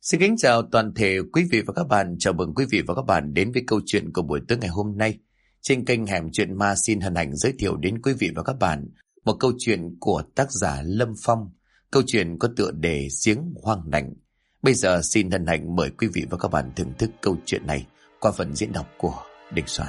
Xin kính chào toàn thể quý vị và các bạn. Chào mừng quý vị và các bạn đến với câu chuyện của buổi tối ngày hôm nay. Trên kênh Hẻm Chuyện Ma xin hân hạnh giới thiệu đến quý vị và các bạn một câu chuyện của tác giả Lâm Phong. Câu chuyện có tựa đề Giếng Hoang Lạnh. Bây giờ xin hân hạnh mời quý vị và các bạn thưởng thức câu chuyện này qua phần diễn đọc của Đình Soạn.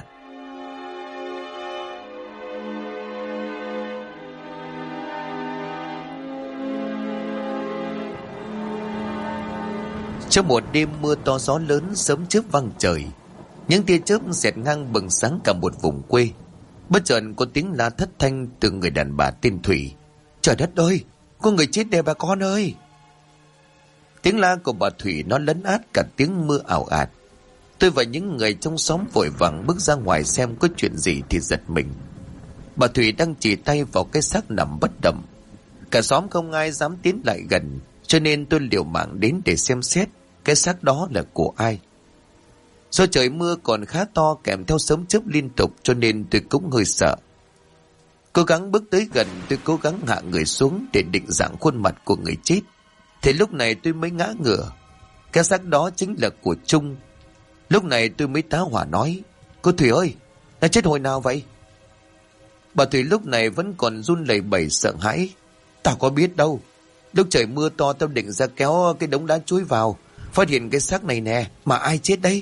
Trong một đêm mưa to gió lớn, sớm chớp vang trời, những tia chớp xẹt ngang bừng sáng cả một vùng quê. Bất chợt có tiếng la thất thanh từ người đàn bà tên Thủy. Trời đất ơi, có người chết đây bà con ơi! Tiếng la của bà Thủy nó lấn át cả tiếng mưa ảo ạt. Tôi và những người trong xóm vội vàng bước ra ngoài xem có chuyện gì thì giật mình. Bà Thủy đang chỉ tay vào cái xác nằm bất động. Cả xóm không ai dám tiến lại gần, cho nên tôi liều mạng đến để xem xét cái xác đó là của ai. Do trời mưa còn khá to kèm theo sấm chớp liên tục, cho nên tôi cũng hơi sợ. Cố gắng bước tới gần, tôi cố gắng hạ người xuống để định dạng khuôn mặt của người chết. Thì lúc này tôi mới ngã ngửa. Cái xác đó chính là của Trung. Lúc này tôi mới tá hỏa nói: Cô Thủy ơi, đã chết hồi nào vậy? Bà Thủy lúc này vẫn còn run lẩy bẩy sợ hãi. Tao có biết đâu. Lúc trời mưa to tao định ra kéo cái đống đá chuối vào, phát hiện cái xác này nè, mà ai chết đấy?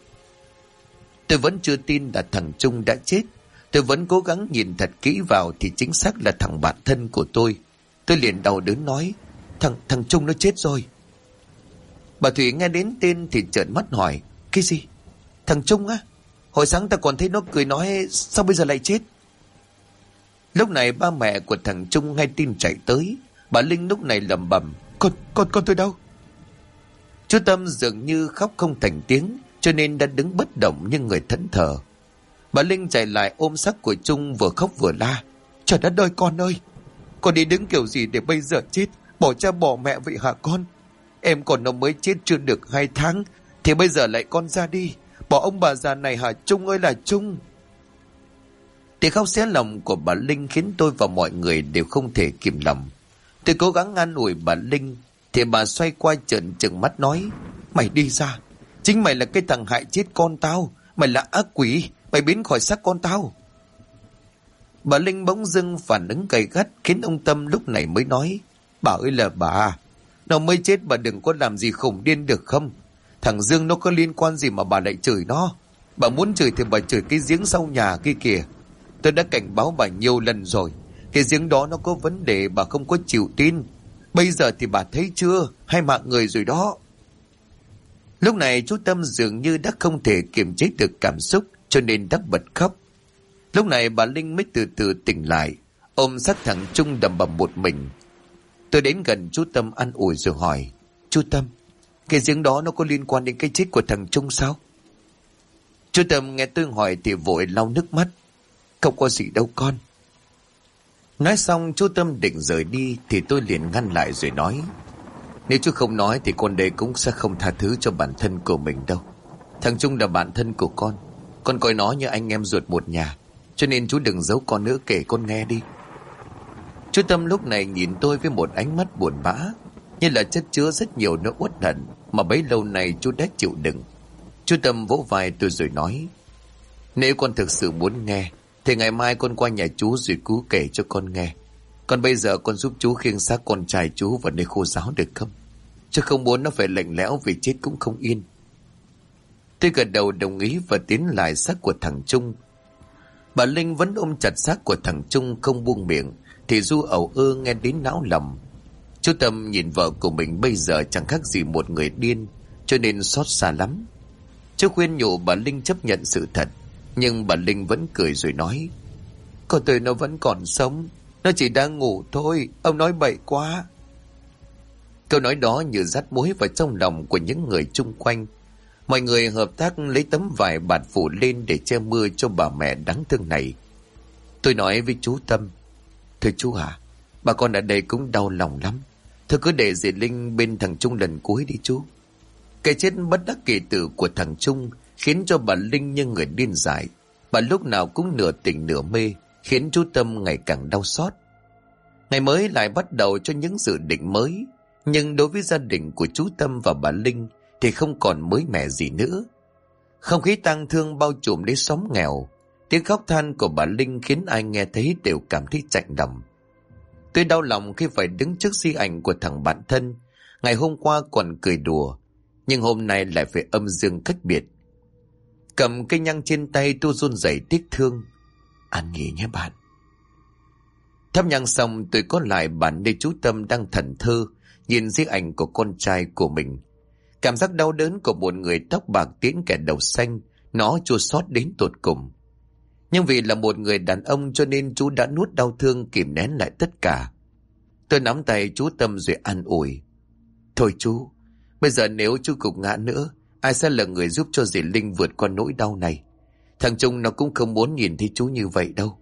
Tôi vẫn chưa tin là thằng Trung đã chết. Tôi vẫn cố gắng nhìn thật kỹ vào thì chính xác là thằng bạn thân của tôi. Tôi liền đau đớn nói: Thằng Trung nó chết rồi. Bà Thủy nghe đến tên thì trợn mắt hỏi: Cái gì? Thằng Trung á? Hồi sáng ta còn thấy nó cười nói, sao bây giờ lại chết? Lúc này ba mẹ của thằng Trung nghe tin chạy tới. Bà Linh lúc này lẩm bẩm: Con tôi đâu? Chú Tâm dường như khóc không thành tiếng, cho nên đã đứng bất động như người thẫn thờ. Bà Linh chạy lại ôm xác của Trung, vừa khóc vừa la: Trời đất ơi con ơi, con đi đứng kiểu gì để bây giờ chết, bỏ cha bỏ mẹ vậy hả con? Em còn nó mới chết chưa được 2 tháng, thì bây giờ lại con ra đi, bỏ ông bà già này hả Trung ơi là Trung? Tiếng khóc xé lòng của bà Linh khiến tôi và mọi người đều không thể kìm lòng. Tôi cố gắng an ủi bà Linh, thì bà xoay qua trợn trừng mắt nói: Mày đi ra, chính mày là cái thằng hại chết con tao, mày là ác quỷ, mày biến khỏi xác con tao. Bà Linh bỗng dưng phản ứng gay gắt, khiến ông Tâm lúc này mới nói: Bà ơi là bà, nó mới chết bà đừng có làm gì khủng điên được không? Thằng Dương nó có liên quan gì mà bà lại chửi nó? Bà muốn chửi thì bà chửi cái giếng sau nhà kia kìa. Tôi đã cảnh báo bà nhiều lần rồi, cái giếng đó nó có vấn đề, bà không có chịu tin. Bây giờ thì bà thấy chưa, hai mạng người rồi đó. Lúc này chú Tâm dường như đã không thể kiềm chế được cảm xúc, cho nên đắc bật khóc. Lúc này bà Linh mới từ từ tỉnh lại, ôm xác thằng Trung đầm bầm một mình. Tôi đến gần chú Tâm an ủi rồi hỏi: Chú Tâm, cái giếng đó nó có liên quan đến cái chết của thằng Trung sao? Chú Tâm nghe tôi hỏi thì vội lau nước mắt: Không có gì đâu con. Nói xong chú Tâm định rời đi thì tôi liền ngăn lại rồi nói: Nếu chú không nói thì con đây cũng sẽ không tha thứ cho bản thân của mình đâu. Thằng Trung là bạn thân của con coi nó như anh em ruột một nhà, cho nên chú đừng giấu con nữa, kể con nghe đi. Chú Tâm lúc này nhìn tôi với một ánh mắt buồn bã, như là chất chứa rất nhiều nỗi uất hận mà bấy lâu nay chú đã chịu đựng. Chú Tâm vỗ vai tôi rồi nói: Nếu con thực sự muốn nghe thì ngày mai con qua nhà chú rồi cứu kể cho con nghe. Còn bây giờ con giúp chú khiêng xác con trai chú vào nơi khô ráo được không? Chứ không muốn nó phải lạnh lẽo vì chết cũng không yên. Tôi gật đầu đồng ý và tiến lại xác của thằng Trung. Bà Linh vẫn ôm chặt xác của thằng Trung không buông miệng, thì Du ẩu ơ nghe đến não lòng. Chú Tâm nhìn vợ của mình bây giờ chẳng khác gì một người điên, cho nên xót xa lắm. Chú khuyên nhủ bà Linh chấp nhận sự thật, nhưng bà Linh vẫn cười rồi nói: Con tôi nó vẫn còn sống, nó chỉ đang ngủ thôi, ông nói bậy quá. Câu nói đó như dắt muối vào trong lòng của những người chung quanh. Mọi người hợp tác lấy tấm vải bạt phủ lên để che mưa cho bà mẹ đáng thương này. Tôi nói với chú Tâm: Thưa chú à, bà con ở đây cũng đau lòng lắm. Thôi cứ để dì Linh bên thằng Trung lần cuối đi chú. Cái chết bất đắc kỳ tử của thằng Trung khiến cho bà Linh như người điên dại. Bà lúc nào cũng nửa tỉnh nửa mê, khiến chú Tâm ngày càng đau xót. Ngày mới lại bắt đầu cho những dự định mới. Nhưng đối với gia đình của chú Tâm và bà Linh thì không còn mới mẻ gì nữa. Không khí tang thương bao trùm lấy xóm nghèo. Tiếng khóc than của bà Linh khiến ai nghe thấy đều cảm thấy chạnh lòng. Tôi đau lòng khi phải đứng trước di ảnh của thằng bạn thân. Ngày hôm qua còn cười đùa, nhưng hôm nay lại phải âm dương cách biệt. Cầm cây nhang trên tay, tôi run rẩy tiếc thương. An nghỉ nhé bạn. Thắp nhang xong, tôi có lại bàn nơi chú Tâm đang thẫn thơ nhìn di ảnh của con trai của mình. Cảm giác đau đớn của một người tóc bạc tiễn kẻ đầu xanh, nó chua xót đến tột cùng. Nhưng vì là một người đàn ông cho nên chú đã nuốt đau thương, kìm nén lại tất cả. Tôi nắm tay chú Tâm rồi an ủi. Thôi chú, bây giờ nếu chú gục ngã nữa, ai sẽ là người giúp cho dì Linh vượt qua nỗi đau này? Thằng Trung nó cũng không muốn nhìn thấy chú như vậy đâu.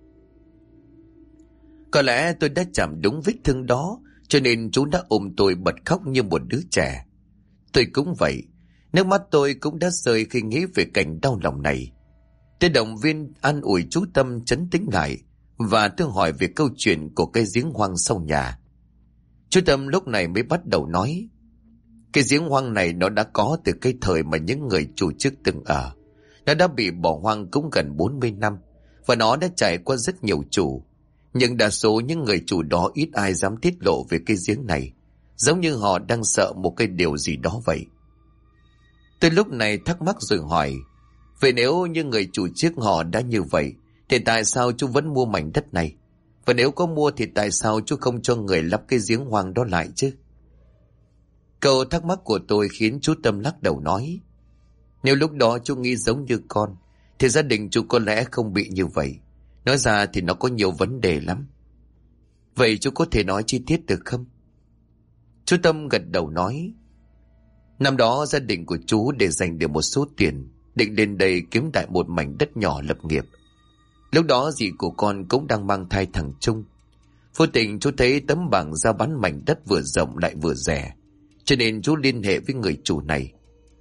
Có lẽ tôi đã chạm đúng vết thương đó, cho nên chú đã ôm tôi bật khóc như một đứa trẻ. Tôi cũng vậy, nước mắt tôi cũng đã rơi khi nghĩ về cảnh đau lòng này. Tôi động viên an ủi chú Tâm trấn tĩnh lại, và tôi hỏi về câu chuyện của cái giếng hoang sau nhà. Chú Tâm lúc này mới bắt đầu nói. Cái giếng hoang này nó đã có từ cái thời mà những người chủ trước từng ở. Nó đã bị bỏ hoang cũng gần 40 năm, và nó đã trải qua rất nhiều chủ. Nhưng đa số những người chủ đó ít ai dám tiết lộ về cái giếng này, giống như họ đang sợ một cái điều gì đó vậy. Tôi lúc này thắc mắc rồi hỏi, vậy nếu như người chủ trước họ đã như vậy, thì tại sao chú vẫn mua mảnh đất này? Và nếu có mua thì tại sao chú không cho người lắp cái giếng hoang đó lại chứ? Câu thắc mắc của tôi khiến chú Tâm lắc đầu nói, nếu lúc đó chú nghĩ giống như con, thì gia đình chú có lẽ không bị như vậy. Nói ra thì nó có nhiều vấn đề lắm. Vậy chú có thể nói chi tiết được không? Chú Tâm gật đầu nói, năm đó gia đình của chú để dành được một số tiền, định đến đây kiếm đại một mảnh đất nhỏ lập nghiệp. Lúc đó dì của con cũng đang mang thai thằng Trung. Vô tình chú thấy tấm bảng ra bán mảnh đất vừa rộng lại vừa rẻ, cho nên chú liên hệ với người chủ này.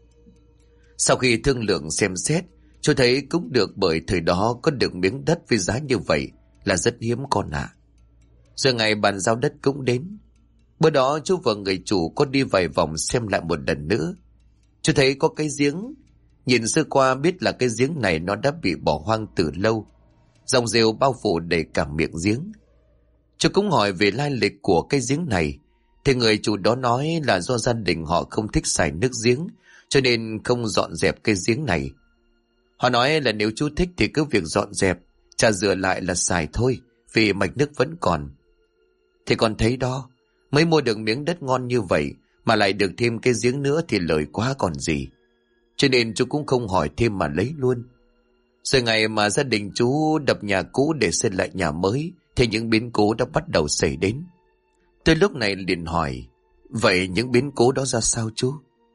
Sau khi thương lượng xem xét, chú thấy cũng được, bởi thời đó có được miếng đất với giá như vậy là rất hiếm con ạ. Giờ ngày bàn giao đất cũng đến. Bữa đó chú và người chủ có đi vài vòng xem lại một lần nữa. Chú thấy có cái giếng. Nhìn sơ qua biết là cái giếng này nó đã bị bỏ hoang từ lâu. Dòng rêu bao phủ đầy cả miệng giếng. Chú cũng hỏi về lai lịch của cái giếng này, thì người chủ đó nói là do gia đình họ không thích xài nước giếng, cho nên không dọn dẹp cái giếng này. Họ nói là nếu chú thích thì cứ việc dọn dẹp, chà rửa lại là xài thôi, vì mạch nước vẫn còn. Thì con thấy đó, mới mua được miếng đất ngon như vậy mà lại được thêm cái giếng nữa thì lời quá còn gì. Cho nên chú cũng không hỏi thêm mà lấy luôn. Rồi ngày mà gia đình chú đập nhà cũ để xây lại nhà mới, thì những biến cố đã bắt đầu xảy đến. Tôi lúc này liền hỏi, vậy những biến cố đó ra sao chú?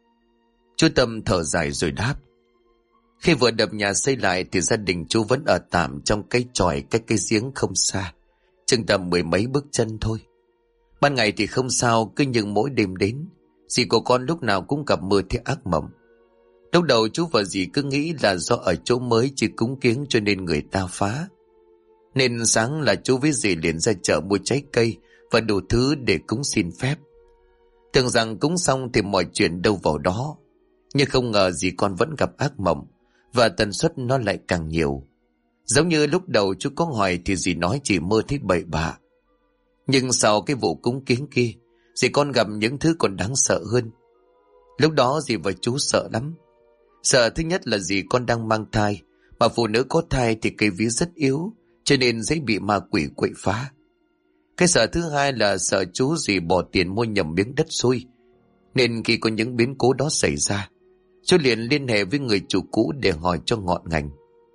Chú Tâm thở dài rồi đáp, khi vừa đập nhà xây lại thì gia đình chú vẫn ở tạm trong cái chòi cách cái giếng không xa, chừng tầm 10 mấy bước chân thôi. Ban ngày thì không sao, cứ nhưng mỗi đêm đến, dì của con lúc nào cũng gặp mơ thấy ác mộng. Lúc đầu chú và dì cứ nghĩ là do ở chỗ mới chỉ cúng kiếng cho nên người ta phá. Nên sáng là chú với dì liền ra chợ mua trái cây và đủ thứ để cúng xin phép. Tưởng rằng cúng xong thì mọi chuyện đâu vào đó. Nhưng không ngờ dì con vẫn gặp ác mộng, và tần suất nó lại càng nhiều. Giống như lúc đầu chú có hỏi thì dì nói chỉ mơ thấy bậy bạ. Nhưng sau cái vụ cúng kiếng kia, dì con gặp những thứ còn đáng sợ hơn. Lúc đó dì và chú sợ lắm. Sợ thứ nhất là dì con đang mang thai, mà phụ nữ có thai thì cái ví rất yếu, cho nên dễ bị ma quỷ quậy phá. Cái sợ thứ hai là sợ chú dì bỏ tiền mua nhầm miếng đất xôi, nên khi có những biến cố đó xảy ra, chú liền liên hệ với người chủ cũ để hỏi cho ngọn ngành.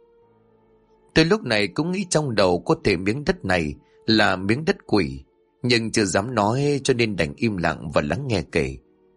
Tôi lúc này cũng nghĩ trong đầu có thể miếng đất này là miếng đất quỷ, nhưng chưa dám nói cho nên đành im lặng và lắng nghe kể.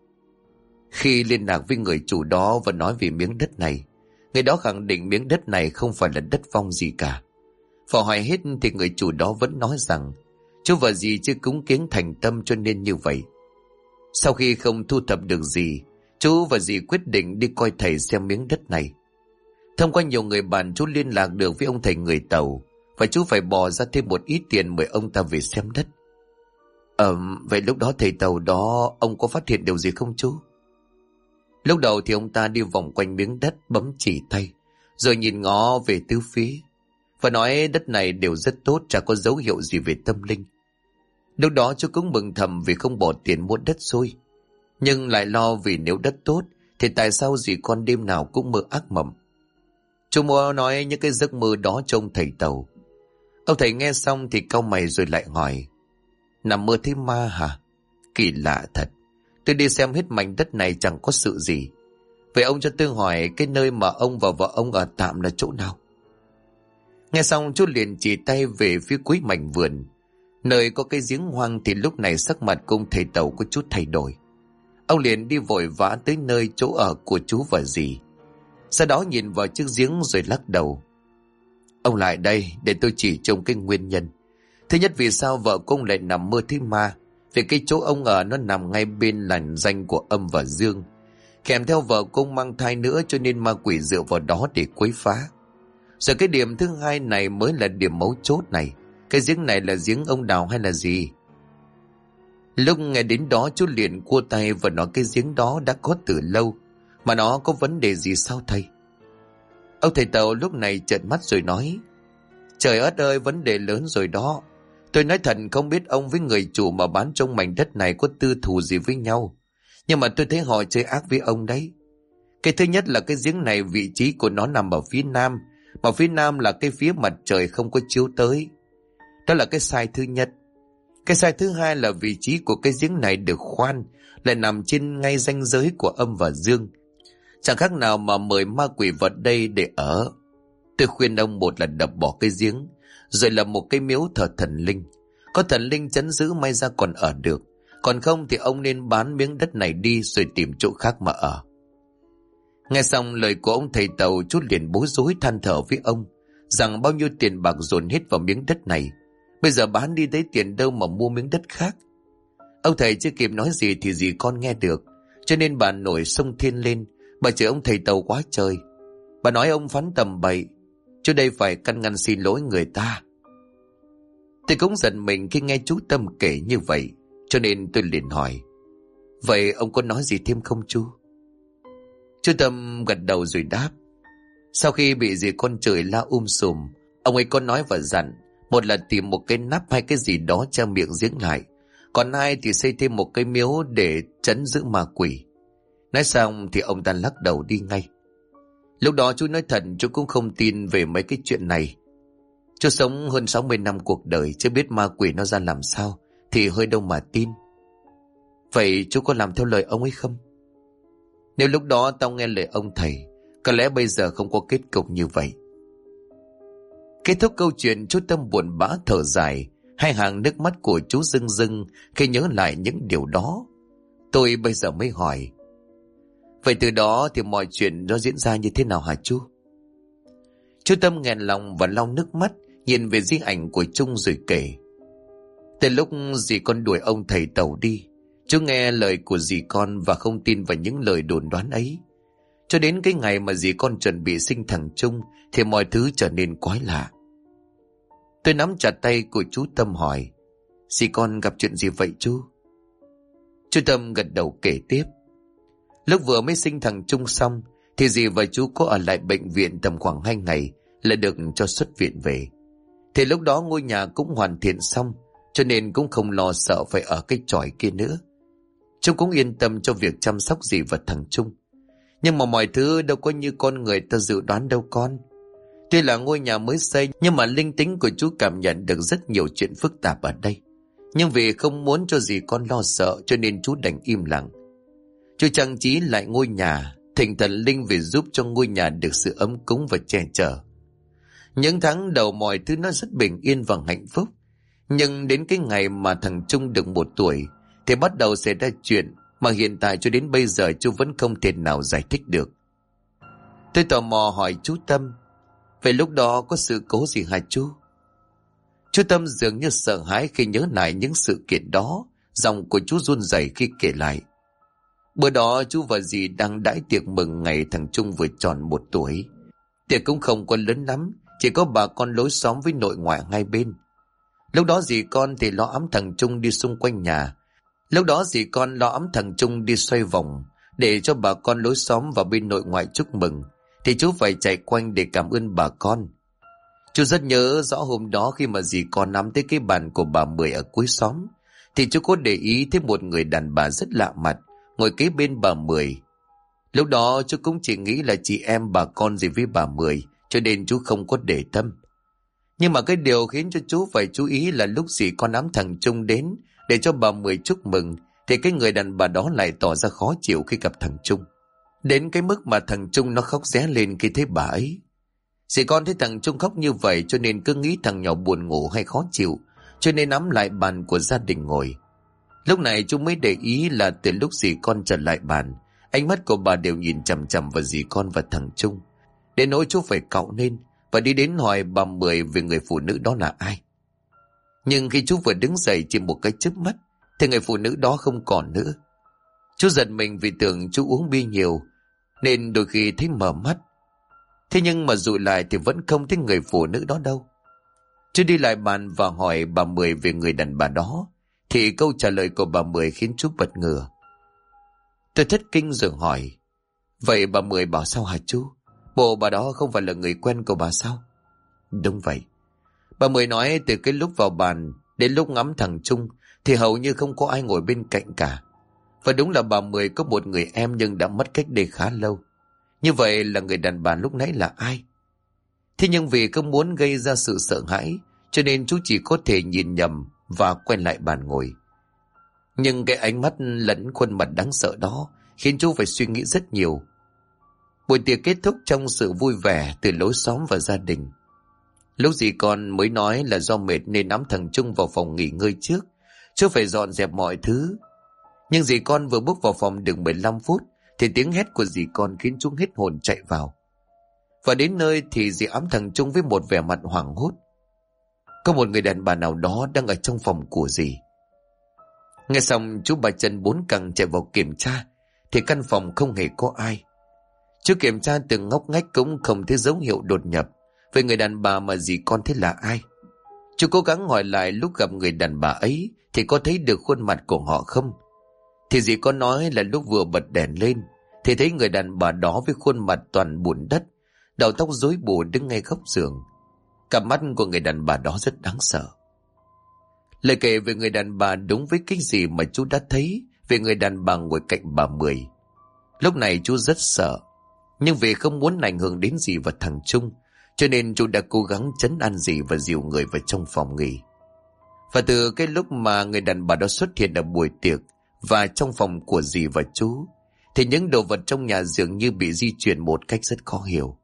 Khi liên lạc với người chủ đó và nói về miếng đất này, người đó khẳng định miếng đất này không phải là đất vong gì cả. Và hỏi hết thì người chủ đó vẫn nói rằng chú và dì chưa cúng kiếng thành tâm cho nên như vậy. Sau khi không thu thập được gì, chú và dì quyết định đi coi thầy xem miếng đất này. Thông qua nhiều người bạn, chú liên lạc được với ông thầy người Tàu, và chú phải bỏ ra thêm một ít tiền mời ông ta về xem đất. Vậy lúc đó thầy Tàu đó ông có phát hiện điều gì không chú? Lúc đầu thì ông ta đi vòng quanh miếng đất bấm chỉ tay, rồi nhìn ngó về tứ phía, và nói đất này đều rất tốt, chả có dấu hiệu gì về tâm linh. Lúc đó chú cũng mừng thầm vì không bỏ tiền mua đất xôi, nhưng lại lo vì nếu đất tốt thì tại sao dì con đêm nào cũng mơ ác mộng. Chú mua nói những cái giấc mơ đó trông thầy Tàu. Ông thầy nghe xong thì cau mày rồi lại hỏi, nằm mơ thấy ma hả? Kỳ lạ thật, tôi đi xem hết mảnh đất này chẳng có sự gì. Vậy ông cho tôi hỏi cái nơi mà ông và vợ ông ở tạm là chỗ nào? Nghe xong chú liền chỉ tay về phía cuối mảnh vườn, nơi có cái giếng hoang. Thì lúc này sắc mặt của ông thầy Tàu có chút thay đổi. Ông liền đi vội vã tới nơi chỗ ở của chú và dì, sau đó nhìn vào chiếc giếng rồi lắc đầu. Ông lại đây để tôi chỉ trông cái nguyên nhân. Thứ nhất, vì sao vợ ông lại nằm mơ thấy ma? Vì cái chỗ ông ở nó nằm ngay bên làn ranh của âm và dương, kèm theo vợ ông mang thai nữa, cho nên ma quỷ dựa vào đó để quấy phá. Rồi cái điểm thứ hai này mới là điểm mấu chốt này. Cái giếng này là giếng ông đào hay là gì? Lúc nghe đến đó chú liền cua tay và nói cái giếng đó đã có từ lâu, mà nó có vấn đề gì sao thầy? Ông thầy Tàu lúc này trợn mắt rồi nói, trời ớt ơi, vấn đề lớn rồi đó. Tôi nói thật không biết ông với người chủ mà bán trong mảnh đất này có tư thù gì với nhau, nhưng mà tôi thấy họ chơi ác với ông đấy. Cái thứ nhất là cái giếng này vị trí của nó nằm ở phía nam, mà phía nam là cái phía mặt trời không có chiếu tới. Đó là cái sai thứ nhất. Cái sai thứ hai là vị trí của cái giếng này được khoan lại nằm trên ngay ranh giới của âm và dương, chẳng khác nào mà mời ma quỷ vào đây để ở. Tôi khuyên ông, một là đập bỏ cái giếng, rồi là một cái miếu thờ thần linh. Có thần linh trấn giữ may ra còn ở được, còn không thì ông nên bán miếng đất này đi rồi tìm chỗ khác mà ở. Nghe xong lời của ông thầy Tàu, chú liền bối rối than thở với ông rằng bao nhiêu tiền bạc dồn hết vào miếng đất này, bây giờ bán đi lấy tiền đâu mà mua miếng đất khác. Ông thầy chưa kịp nói gì thì dì con nghe được, cho nên bà nổi sông thiên lên. Bà chửi ông thầy Tàu quá trời. Bà nói ông phán tầm bậy, chú đây phải căn ngăn xin lỗi người ta. Tôi cũng giận mình khi nghe chú Tâm kể như vậy, cho nên tôi liền hỏi, vậy ông có nói gì thêm không chú? Chú Tâm gật đầu rồi đáp, sau khi bị dì con chửi la sùm, ông ấy có nói và dặn, một là tìm một cái nắp hay cái gì đó che miệng giếng lại, còn hai thì xây thêm một cái miếu để trấn giữ ma quỷ. Nói xong thì ông ta lắc đầu đi ngay. Lúc đó chú nói thật, chú cũng không tin về mấy cái chuyện này. Chú sống hơn 60 năm cuộc đời, chưa biết ma quỷ nó ra làm sao thì hơi đâu mà tin. Vậy chú có làm theo lời ông ấy không? Nếu lúc đó tao nghe lời ông thầy, có lẽ bây giờ không có kết cục như vậy. Kết thúc câu chuyện, chú Tâm buồn bã thở dài, hai hàng nước mắt của chú rưng rưng khi nhớ lại những điều đó. Tôi bây giờ mới hỏi, vậy từ đó thì mọi chuyện nó diễn ra như thế nào hả chú? Chú Tâm nghẹn lòng và lau nước mắt, nhìn về di ảnh của Trung rồi kể. Từ lúc dì con đuổi ông thầy Tàu đi, chú nghe lời của dì con và không tin vào những lời đồn đoán ấy. Cho đến cái ngày mà dì con chuẩn bị sinh thằng Trung thì mọi thứ trở nên quái lạ. Tôi nắm chặt tay của chú Tâm hỏi, dì con gặp chuyện gì vậy chú? Chú Tâm gật đầu kể tiếp. Lúc vừa mới sinh thằng Trung xong thì dì và chú có ở lại bệnh viện tầm khoảng 2 ngày là được cho xuất viện về. Thì lúc đó ngôi nhà cũng hoàn thiện xong, cho nên cũng không lo sợ phải ở cái chòi kia nữa. Chú cũng yên tâm cho việc chăm sóc dì và thằng Trung. Nhưng mà mọi thứ đâu có như con người ta dự đoán đâu con. Tuy là ngôi nhà mới xây, nhưng mà linh tính của chú cảm nhận được rất nhiều chuyện phức tạp ở đây. Nhưng vì không muốn cho dì con lo sợ, cho nên chú đành im lặng. Chú trang trí lại ngôi nhà, thỉnh thần linh về giúp cho ngôi nhà được sự ấm cúng và che chở. Những tháng đầu mọi thứ nó rất bình yên và hạnh phúc. Nhưng đến cái ngày mà thằng Trung được 1 tuổi thì bắt đầu xảy ra chuyện mà hiện tại cho đến bây giờ chú vẫn không thể nào giải thích được. Tôi tò mò hỏi chú Tâm, vậy lúc đó có sự cố gì hả chú? Chú Tâm dường như sợ hãi khi nhớ lại những sự kiện đó, giọng của chú run rẩy khi kể lại. Bữa đó chú và dì đang đãi tiệc mừng ngày thằng Trung vừa tròn 1 tuổi. Tiệc cũng không có lớn lắm, chỉ có bà con lối xóm với nội ngoại hai bên. Lúc đó dì con thì lo ẵm thằng Trung đi xung quanh nhà. Lúc đó dì con lo ẵm thằng Trung đi xoay vòng để cho bà con lối xóm và bên nội ngoại chúc mừng, thì chú phải chạy quanh để cảm ơn bà con. Chú rất nhớ rõ hôm đó khi mà dì con nắm tới cái bàn của bà Mười ở cuối xóm, thì chú có để ý thấy một người đàn bà rất lạ mặt ngồi kế bên bà Mười. Lúc đó chú cũng chỉ nghĩ là chị em bà con gì với bà Mười, cho nên chú không có để tâm. Nhưng mà cái điều khiến cho chú phải chú ý là lúc dì con nắm thằng Trung đến để cho bà Mười chúc mừng, thì cái người đàn bà đó lại tỏ ra khó chịu khi gặp thằng Trung. Đến cái mức mà thằng Trung nó khóc ré lên khi thấy bà ấy. Dì con thấy thằng Trung khóc như vậy cho nên cứ nghĩ thằng nhỏ buồn ngủ hay khó chịu, cho nên nắm lại bàn của gia đình ngồi. Lúc này chú mới để ý là từ lúc dì con trở lại bàn, ánh mắt của bà đều nhìn chằm chằm vào dì con và thằng Trung. Đến nỗi chú phải cạo lên và đi đến hỏi bà Mười về người phụ nữ đó là ai. Nhưng khi chú vừa đứng dậy chỉ một cái chớp mắt thì người phụ nữ đó không còn nữa. Chú giật mình vì tưởng chú uống bia nhiều nên đôi khi thấy mờ mắt. Thế nhưng mà dụi lại thì vẫn không thấy người phụ nữ đó đâu. Chú đi lại bàn và hỏi bà Mười về người đàn bà đó, thì câu trả lời của bà Mười khiến chú bật ngửa. Tôi thất kinh rồi hỏi, vậy bà Mười bảo sao hả chú? Bộ bà đó không phải là người quen của bà sao? Đúng vậy. Bà Mười nói từ cái lúc vào bàn đến lúc ngắm thằng Trung thì hầu như không có ai ngồi bên cạnh cả. Và đúng là bà Mười có một người em nhưng đã mất cách đây khá lâu. Như vậy là người đàn bà lúc nãy là ai? Thế nhưng vì không muốn gây ra sự sợ hãi cho nên chú chỉ có thể nhìn nhầm và quay lại bàn ngồi. Nhưng cái ánh mắt lẫn khuôn mặt đáng sợ đó khiến chú phải suy nghĩ rất nhiều. Buổi tiệc kết thúc trong sự vui vẻ từ lối xóm và gia đình. Lúc dì con mới nói là do mệt nên nắm thằng Trung vào phòng nghỉ ngơi trước, chú phải dọn dẹp mọi thứ. Nhưng dì con vừa bước vào phòng được 15 phút thì tiếng hét của dì con khiến chú hết hồn chạy vào. Và đến nơi thì dì ẵm thằng Trung với một vẻ mặt hoảng hốt. Có một người đàn bà nào đó đang ở trong phòng của dì. Nghe xong chú ba chân bốn cẳng chạy vào kiểm tra thì căn phòng không hề có ai. Chú kiểm tra từng ngóc ngách cũng không thấy dấu hiệu đột nhập. Về người đàn bà mà dì con thấy là ai? Chú cố gắng hỏi lại lúc gặp người đàn bà ấy thì có thấy được khuôn mặt của họ không? Thì dì con nói là lúc vừa bật đèn lên thì thấy người đàn bà đó với khuôn mặt toàn bùn đất, đầu tóc rối bù đứng ngay góc giường. Cặp mắt của người đàn bà đó rất đáng sợ. Lời kể về người đàn bà đúng với cái gì mà chú đã thấy về người đàn bà ngồi cạnh bà Mười. Lúc này chú rất sợ, nhưng vì không muốn ảnh hưởng đến dì và thằng Trung cho nên chú đã cố gắng trấn an dì và dìu người vào trong phòng nghỉ. Và từ cái lúc mà người đàn bà đó xuất hiện ở buổi tiệc và trong phòng của dì và chú thì những đồ vật trong nhà dường như bị di chuyển một cách rất khó hiểu.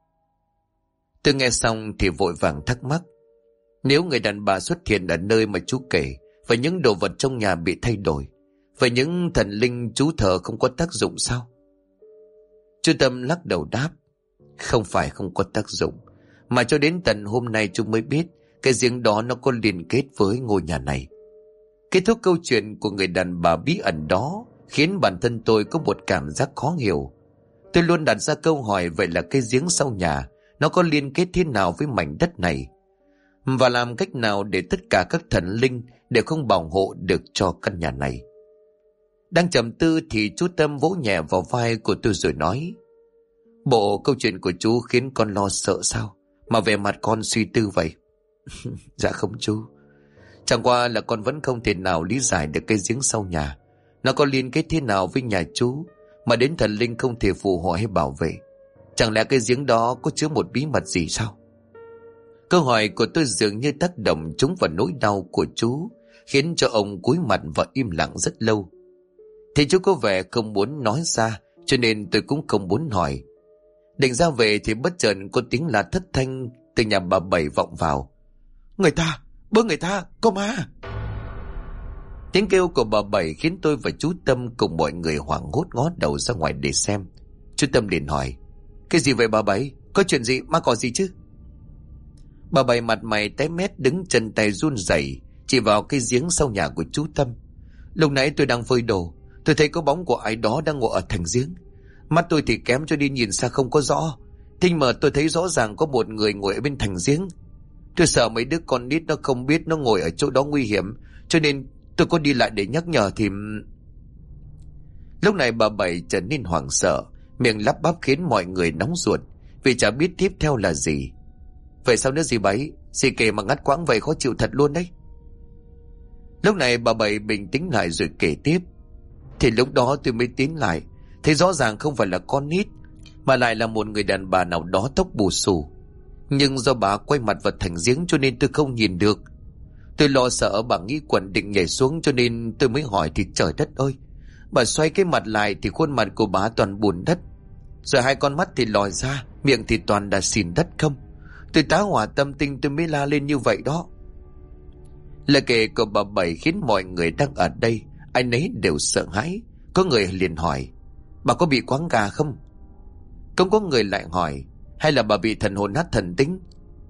Tôi nghe xong thì vội vàng thắc mắc, nếu người đàn bà xuất hiện ở nơi mà chú kể và những đồ vật trong nhà bị thay đổi, vậy những thần linh chú thờ không có tác dụng sao? Chú Tâm lắc đầu đáp, không phải không có tác dụng, mà cho đến tận hôm nay chú mới biết cái giếng đó nó có liên kết với ngôi nhà này. Kết thúc câu chuyện của người đàn bà bí ẩn đó khiến bản thân tôi có một cảm giác khó hiểu. Tôi luôn đặt ra câu hỏi, vậy là cái giếng sau nhà nó có liên kết thế nào với mảnh đất này? Và làm cách nào để tất cả các thần linh đều không bảo hộ được cho căn nhà này? Đang trầm tư thì chú Tâm vỗ nhẹ vào vai của tôi rồi nói, bộ câu chuyện của chú khiến con lo sợ sao mà về mặt con suy tư vậy? Dạ không chú, chẳng qua là con vẫn không thể nào lý giải được cái giếng sau nhà nó có liên kết thế nào với nhà chú mà đến thần linh không thể phù hộ hay bảo vệ. Chẳng lẽ cái giếng đó có chứa một bí mật gì sao? Câu hỏi của tôi dường như tác động trúng vào nỗi đau của chú, khiến cho ông cúi mặt và im lặng rất lâu. Thì chú có vẻ không muốn nói ra, cho nên tôi cũng không muốn hỏi. Định ra về thì bất chợt có tiếng la thất thanh từ nhà bà Bảy vọng vào. Người ta, bớ người ta, có ma! Tiếng kêu của bà Bảy khiến tôi và chú Tâm cùng mọi người hoảng hốt ngó đầu ra ngoài để xem. Chú Tâm liền hỏi, cái gì vậy bà Bảy? Có chuyện gì, ma có gì chứ? Bà Bảy mặt mày tái mét đứng chân tay run rẩy chỉ vào cái giếng sau nhà của chú Tâm. Lúc nãy tôi đang phơi đồ, tôi thấy có bóng của ai đó đang ngồi ở thành giếng. Mắt tôi thì kém cho đi nhìn xa không có rõ, thế mà tôi thấy rõ ràng có một người ngồi ở bên thành giếng. Tôi sợ mấy đứa con nít nó không biết nó ngồi ở chỗ đó nguy hiểm, cho nên tôi có đi lại để nhắc nhở thì... Lúc này bà Bảy trở nên hoảng sợ, miệng lắp bắp khiến mọi người nóng ruột, vì chả biết tiếp theo là gì. Vậy sao nữa dì Bảy? Dì kể mà ngắt quãng vậy khó chịu thật luôn đấy. Lúc này bà Bảy bình tĩnh lại rồi kể tiếp. Thì lúc đó tôi mới tiến lại, thấy rõ ràng không phải là con nít, mà lại là một người đàn bà nào đó tóc bù xù. Nhưng do bà quay mặt vào thành giếng cho nên tôi không nhìn được. Tôi lo sợ bà nghĩ quẩn định nhảy xuống cho nên tôi mới hỏi thì trời đất ơi. Bà xoay cái mặt lại thì khuôn mặt của bà toàn bùn đất. Rồi hai con mắt thì lòi ra, miệng thì toàn là xìn đất không. Tôi tá hỏa tâm tinh tôi mới la lên như vậy đó. Lời kể của bà Bảy khiến mọi người đang ở đây ai nấy đều sợ hãi. Có người liền hỏi: bà có bị quáng gà không? Không có người lại hỏi: hay là bà bị thần hồn nát thần tính?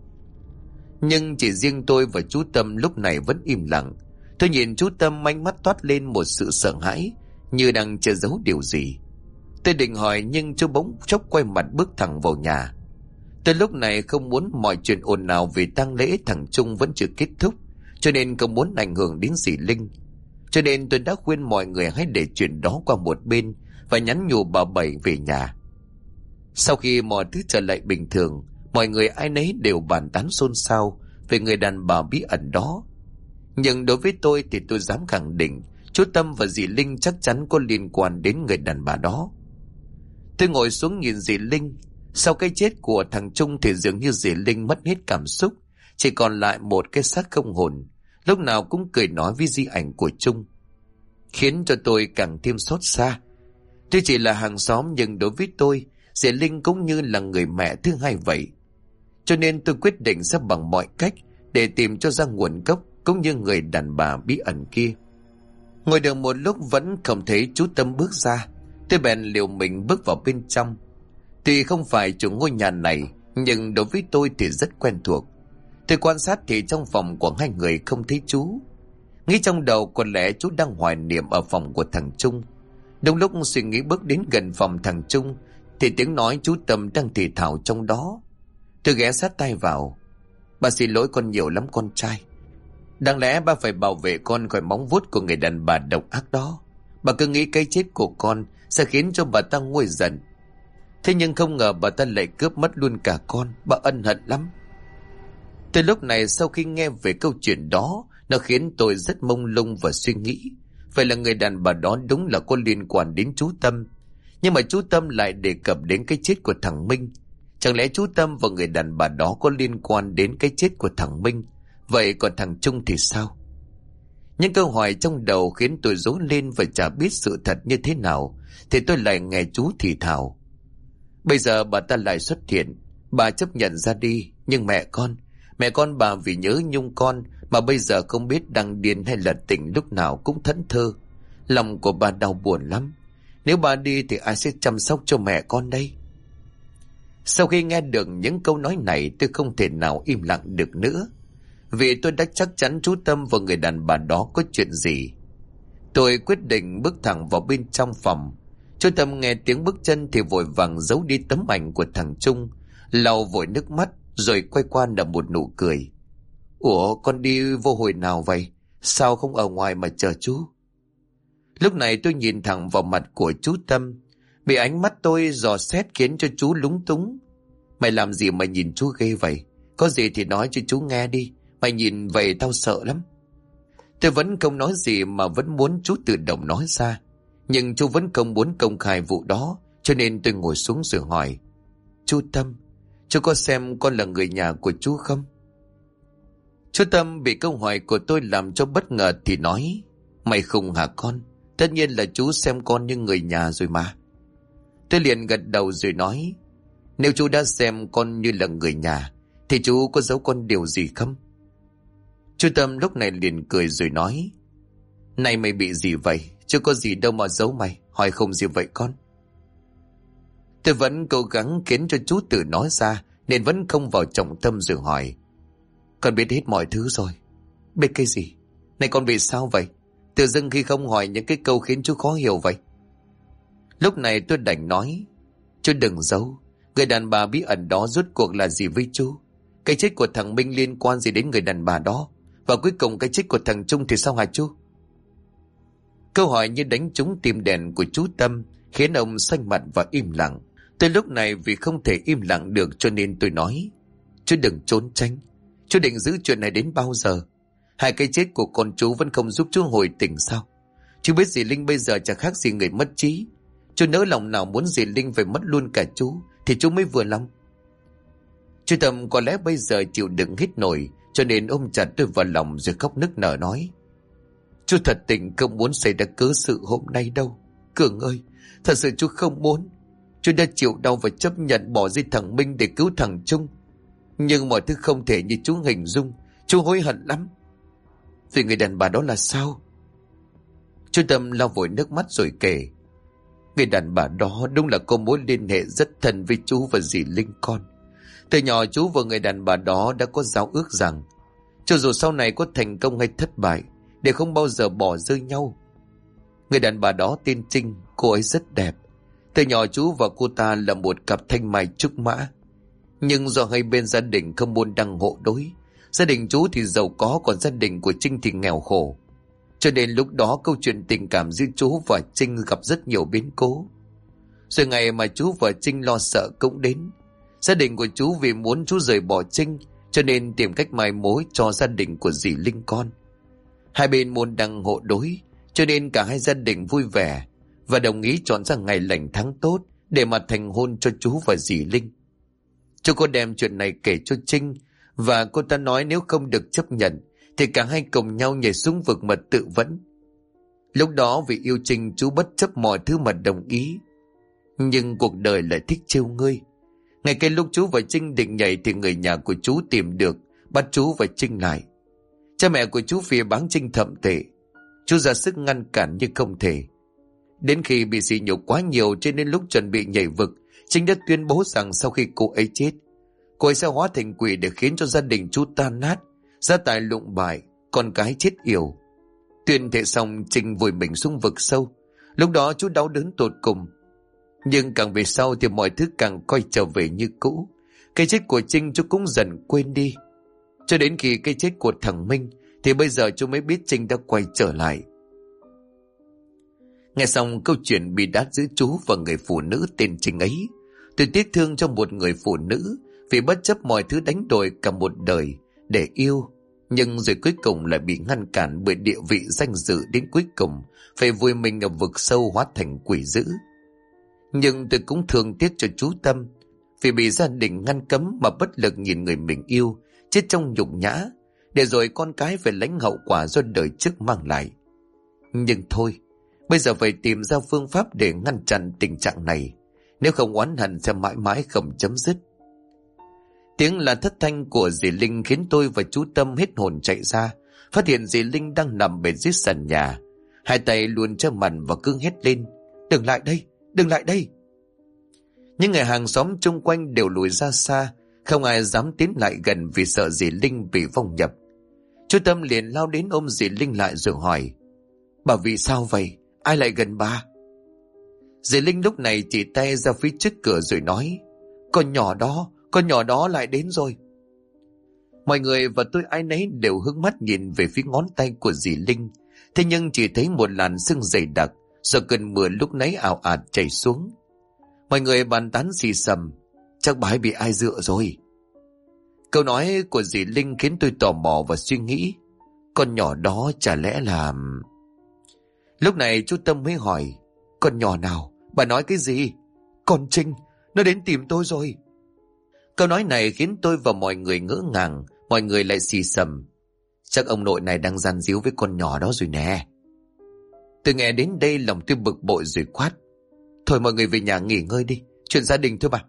Nhưng chỉ riêng tôi và chú Tâm lúc này vẫn im lặng. Tôi nhìn chú Tâm, ánh mắt toát lên một sự sợ hãi, như đang che giấu điều gì. Tôi định hỏi nhưng chú bỗng chốc quay mặt bước thẳng vào nhà. Tôi lúc này không muốn mọi chuyện ồn ào về tang lễ thằng Trung vẫn chưa kết thúc, cho nên không muốn ảnh hưởng đến dì Linh. Cho nên tôi đã khuyên mọi người hãy để chuyện đó qua một bên và nhắn nhủ bà Bảy về nhà. Sau khi mọi thứ trở lại bình thường, mọi người ai nấy đều bàn tán xôn xao về người đàn bà bí ẩn đó. Nhưng đối với tôi thì tôi dám khẳng định chú Tâm và dì Linh chắc chắn có liên quan đến người đàn bà đó. Tôi ngồi xuống nhìn dì Linh. Sau cái chết của thằng Trung thì dường như dì Linh mất hết cảm xúc, chỉ còn lại một cái xác không hồn, lúc nào cũng cười nói với di ảnh của Trung, khiến cho tôi càng thêm xót xa. Tuy chỉ là hàng xóm nhưng đối với tôi, dì Linh cũng như là người mẹ thứ hai vậy. Cho nên tôi quyết định sẽ bằng mọi cách để tìm cho ra nguồn gốc cũng như người đàn bà bí ẩn kia. Ngồi được một lúc vẫn không thấy chú Tâm bước ra, tôi bèn liều mình bước vào bên trong. Tuy không phải chủ ngôi nhà này, nhưng đối với tôi thì rất quen thuộc. Tôi quan sát thì trong phòng của hai người không thấy chú. Nghĩ trong đầu có lẽ chú đang hoài niệm ở phòng của thằng Trung. Đúng lúc suy nghĩ bước đến gần phòng thằng Trung thì tiếng nói chú Tâm đang thì thào trong đó. Tôi ghé sát tai vào. Bà xin lỗi con nhiều lắm con trai. Đáng lẽ ba phải bảo vệ con khỏi móng vuốt của người đàn bà độc ác đó. Bà cứ nghĩ cái chết của con sẽ khiến cho bà ta nguôi giận. Thế nhưng không ngờ bà ta lại cướp mất luôn cả con. Bà ân hận lắm. Từ lúc này sau khi nghe về câu chuyện đó, nó khiến tôi rất mông lung và suy nghĩ. Vậy là người đàn bà đó đúng là có liên quan đến chú Tâm. Nhưng mà chú Tâm lại đề cập đến cái chết của thằng Minh. Chẳng lẽ chú Tâm và người đàn bà đó có liên quan đến cái chết của thằng Minh? Vậy còn thằng Trung thì sao? Những câu hỏi trong đầu khiến tôi rối lên và chả biết sự thật như thế nào. Thì tôi lại nghe chú thì thào. Bây giờ bà ta lại xuất hiện. Bà chấp nhận ra đi. Nhưng mẹ con bà vì nhớ Nhung con mà bây giờ không biết đang điên hay là tỉnh, lúc nào cũng thẫn thơ. Lòng của bà đau buồn lắm. Nếu bà đi thì ai sẽ chăm sóc cho mẹ con đây? Sau khi nghe được những câu nói này, tôi không thể nào im lặng được nữa. Vì tôi đã chắc chắn chú Tâm và người đàn bà đó có chuyện gì. Tôi quyết định bước thẳng vào bên trong phòng. Chú Tâm nghe tiếng bước chân thì vội vàng giấu đi tấm ảnh của thằng Trung, lau vội nước mắt rồi quay qua nở một nụ cười. Ủa, con đi vô hồi nào vậy? Sao không ở ngoài mà chờ chú? Lúc này tôi nhìn thẳng vào mặt của chú Tâm. Bị ánh mắt tôi dò xét khiến cho chú lúng túng. Mày làm gì mà nhìn chú ghê vậy? Có gì thì nói cho chú nghe đi. Mày nhìn vậy tao sợ lắm. Tôi vẫn không nói gì mà vẫn muốn chú tự động nói ra. Nhưng chú vẫn không muốn công khai vụ đó, cho nên tôi ngồi xuống rồi hỏi. Chú Tâm, chú có xem con là người nhà của chú không? Chú Tâm bị câu hỏi của tôi làm cho bất ngờ thì nói. Mày khùng hả con? Tất nhiên là chú xem con như người nhà rồi mà. Tôi liền gật đầu rồi nói. Nếu chú đã xem con như là người nhà thì chú có giấu con điều gì không? Chú Tâm lúc này liền cười rồi nói. Này mày bị gì vậy? Chứ có gì đâu mà giấu mày. Hỏi không gì vậy con? Tôi vẫn cố gắng khiến cho chú tự nói ra, nên vẫn không vào trọng tâm rồi hỏi. Con biết hết mọi thứ rồi. Biết cái gì? Này con bị sao vậy? Tự dưng khi không hỏi những cái câu khiến chú khó hiểu vậy. Lúc này tôi đành nói. Chú đừng giấu. Người đàn bà bí ẩn đó rốt cuộc là gì với chú? Cái chết của thằng Minh liên quan gì đến người đàn bà đó? Và cuối cùng cái chết của thằng Trung thì sao hả chú? Câu hỏi như đánh trúng tim đèn của chú Tâm, khiến ông xanh mặt và im lặng. Tới lúc này vì không thể im lặng được cho nên tôi nói: chú đừng trốn tránh. Chú định giữ chuyện này đến bao giờ? Hai cái chết của con chú vẫn không giúp chú hồi tỉnh sao? Chú biết dì Linh bây giờ chẳng khác gì người mất trí. Chú nỡ lòng nào muốn dì Linh phải mất luôn cả chú thì chú mới vừa lòng. Chú Tâm có lẽ bây giờ chịu đựng hết nổi, cho nên ôm chặt tôi vào lòng rồi khóc nức nở nói: chú thật tình không muốn xảy ra cớ sự hôm nay đâu. Cường ơi, thật sự chú không muốn. Chú đã chịu đau và chấp nhận bỏ rơi thằng Minh để cứu thằng Trung. Nhưng mọi thứ không thể như chú hình dung. Chú hối hận lắm. Vì người đàn bà đó là sao? Chú Tâm lau vội nước mắt rồi kể: người đàn bà đó đúng là có mối liên hệ rất thân với chú và dì Linh con. Từ nhỏ chú và người đàn bà đó đã có giao ước rằng cho dù sau này có thành công hay thất bại đều không bao giờ bỏ rơi nhau. Người đàn bà đó tên Trinh, cô ấy rất đẹp. Từ nhỏ chú và cô ta là một cặp thanh mai trúc mã. Nhưng do hai bên gia đình không môn đăng hộ đối, gia đình chú thì giàu có, còn gia đình của Trinh thì nghèo khổ. Cho nên lúc đó câu chuyện tình cảm giữa chú và Trinh gặp rất nhiều biến cố. Rồi ngày mà chú và Trinh lo sợ cũng đến. Gia đình của chú vì muốn chú rời bỏ Trinh cho nên tìm cách mai mối cho gia đình của dì Linh con. Hai bên môn đăng hộ đối, cho nên cả hai gia đình vui vẻ và đồng ý chọn ra ngày lành tháng tốt để mà thành hôn cho chú và dì Linh. Chú có đem chuyện này kể cho Trinh, và cô ta nói nếu không được chấp nhận thì cả hai cùng nhau nhảy xuống vực mà tự vẫn. Lúc đó vì yêu Trinh, chú bất chấp mọi thứ mà đồng ý. Nhưng cuộc đời lại thích trêu ngươi. Ngay cái lúc chú và Trinh định nhảy thì người nhà của chú tìm được, bắt chú và Trinh lại. Cha mẹ của chú phỉ báng Trinh thậm tệ. Chú ra sức ngăn cản nhưng không thể. Đến khi bị sỉ nhục quá nhiều cho nên lúc chuẩn bị nhảy vực, Trinh đã tuyên bố rằng sau khi cô ấy chết, cô ấy sẽ hóa thành quỷ để khiến cho gia đình chú tan nát, gia tài lụng bại, con cái chết yểu. Tuyên thệ xong, Trinh vùi mình xuống vực sâu. Lúc đó chú đau đớn tột cùng. Nhưng càng về sau thì mọi thứ càng quay trở về như cũ. Cái chết của Trinh chú cũng dần quên đi. Cho đến khi cái chết của thằng Minh thì bây giờ chú mới biết Trinh đã quay trở lại. Nghe xong câu chuyện bi đát giữa chú và người phụ nữ tên Trinh ấy, tôi tiếc thương cho một người phụ nữ vì bất chấp mọi thứ đánh đổi cả một đời để yêu, nhưng rồi cuối cùng lại bị ngăn cản bởi địa vị danh dự, đến cuối cùng phải vùi mình ở vực sâu hóa thành quỷ dữ. Nhưng tôi cũng thương tiếc cho chú Tâm vì bị gia đình ngăn cấm mà bất lực nhìn người mình yêu chết trong nhục nhã, để rồi con cái phải lãnh hậu quả do đời trước mang lại. Nhưng thôi, bây giờ phải tìm ra phương pháp để ngăn chặn tình trạng này, nếu không oán hận sẽ mãi mãi không chấm dứt. Tiếng là thất thanh của dì Linh khiến tôi và chú Tâm hết hồn chạy ra, phát hiện dì Linh đang nằm bên dưới sàn nhà, hai tay luồn che mặt và cứ hét lên: đừng lại đây, đừng lại đây. Những người hàng xóm chung quanh đều lùi ra xa, không ai dám tiến lại gần vì sợ dì Linh bị vong nhập. Chú Tâm liền lao đến ôm dì Linh lại rồi hỏi: bà vì sao vậy? Ai lại gần bà? Dì Linh lúc này chỉ tay ra phía trước cửa rồi nói: con nhỏ đó lại đến rồi. Mọi người và tôi ai nấy đều hướng mắt nhìn về phía ngón tay của dì Linh, thế nhưng chỉ thấy một làn sương dày đặc do cơn mưa lúc nãy ào ạt chảy xuống. Mọi người bàn tán xì xầm: chắc bà ấy bị ai dựa rồi. Câu nói của dì Linh khiến tôi tò mò và suy nghĩ, con nhỏ đó chả lẽ là... Lúc này chú Tâm mới hỏi: con nhỏ nào? Bà nói cái gì? Con Trinh, nó đến tìm tôi rồi. Câu nói này khiến tôi và mọi người ngỡ ngàng, mọi người lại xì xầm: chắc ông nội này đang gian díu với con nhỏ đó rồi nè. Tôi nghe đến đây lòng tôi bực bội rồi quát: thôi mọi người về nhà nghỉ ngơi đi, chuyện gia đình thôi mà.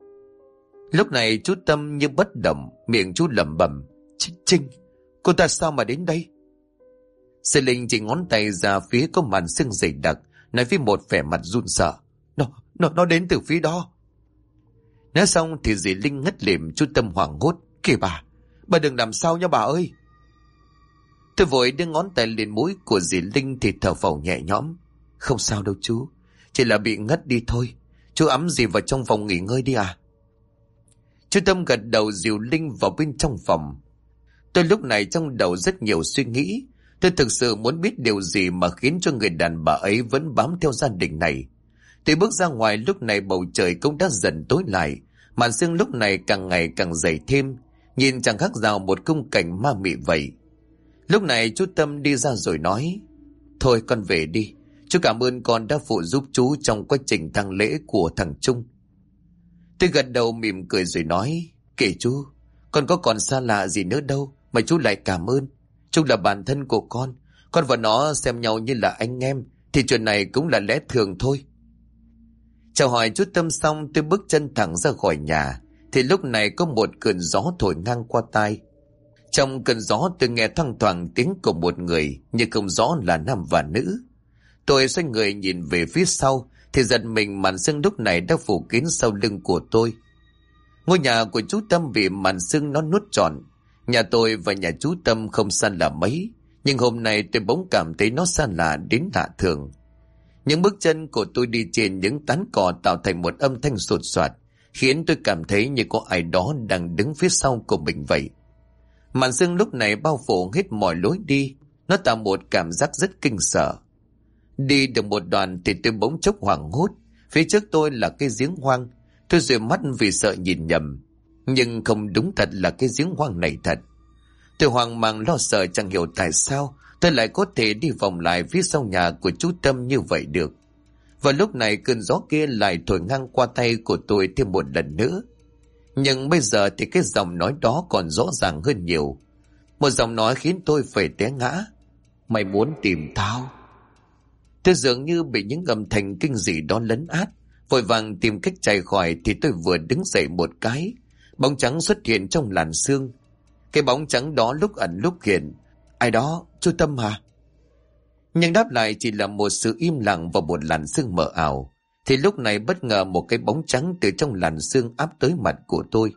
Lúc này chú Tâm như bất động, miệng chú lẩm bẩm: Trinh, cô ta sao mà đến đây? Sư Linh chỉ ngón tay ra phía có màn sương dày đặc, nói với một vẻ mặt run sợ: Nó đến từ phía đó. Nói xong thì dì Linh ngất lịm. Chú Tâm hoảng hốt: kìa bà đừng làm sao nha bà ơi. Tôi vội đưa ngón tay lên mũi của dì Linh thì thở phào nhẹ nhõm: không sao đâu chú, chỉ là bị ngất đi thôi. Chú ẵm dì vào trong phòng nghỉ ngơi đi à. Chú Tâm gật đầu dìu Linh vào bên trong phòng. Tôi lúc này trong đầu rất nhiều suy nghĩ. Tôi thực sự muốn biết điều gì mà khiến cho người đàn bà ấy vẫn bám theo gia đình này. Tôi bước ra ngoài, lúc này bầu trời cũng đã dần tối lại. Màn sương lúc này càng ngày càng dày thêm, nhìn chẳng khác nào một khung cảnh ma mị vậy. Lúc này chú Tâm đi ra rồi nói: Thôi con về đi. Chú cảm ơn con đã phụ giúp chú trong quá trình tang lễ của thằng Trung. Tôi gật đầu mỉm cười rồi nói: Kể chú, con có còn xa lạ gì nữa đâu mà chú lại cảm ơn. Trung là bạn thân của con và nó xem nhau như là anh em, thì chuyện này cũng là lẽ thường thôi. Chào hỏi chú Tâm xong, tôi bước chân thẳng ra khỏi nhà. Thì lúc này có một cơn gió thổi ngang qua tai. Trong cơn gió tôi nghe thoang thoảng tiếng của một người, nhưng không rõ là nam và nữ. Tôi xoay người nhìn về phía sau, thì giật mình màn sương lúc này đã phủ kín sau lưng của tôi. Ngôi nhà của chú Tâm bị màn sương nó nuốt trọn. Nhà tôi và nhà chú Tâm không xa lạ mấy, nhưng hôm nay tôi bỗng cảm thấy nó xa lạ đến lạ thường. Những bước chân của tôi đi trên những tán cỏ tạo thành một âm thanh sột soạt, khiến tôi cảm thấy như có ai đó đang đứng phía sau của mình vậy. Màn sương lúc này bao phủ hết mọi lối đi, nó tạo một cảm giác rất kinh sợ. Đi được một đoạn thì tôi bỗng chốc hoảng hốt. Phía trước tôi là cái giếng hoang. Tôi dụi mắt vì sợ nhìn nhầm, nhưng không, đúng thật là cái giếng hoang này thật. Tôi hoang mang lo sợ, chẳng hiểu tại sao tôi lại có thể đi vòng lại phía sau nhà của chú Tâm như vậy được. Và lúc này cơn gió kia lại thổi ngang qua tay của tôi thêm một lần nữa. Nhưng bây giờ thì cái giọng nói đó còn rõ ràng hơn nhiều. Một giọng nói khiến tôi phải té ngã: Mày muốn tìm tao? Tôi dường như bị những âm thanh kinh dị đó lấn át, vội vàng tìm cách chạy khỏi. Thì tôi vừa đứng dậy một cái, bóng trắng xuất hiện trong làn sương. Cái bóng trắng đó lúc ẩn lúc hiện. Ai đó? Chú Tâm hả? Nhưng đáp lại chỉ là một sự im lặng và một làn sương mờ ảo. Thì lúc này bất ngờ một cái bóng trắng từ trong làn sương áp tới mặt của tôi.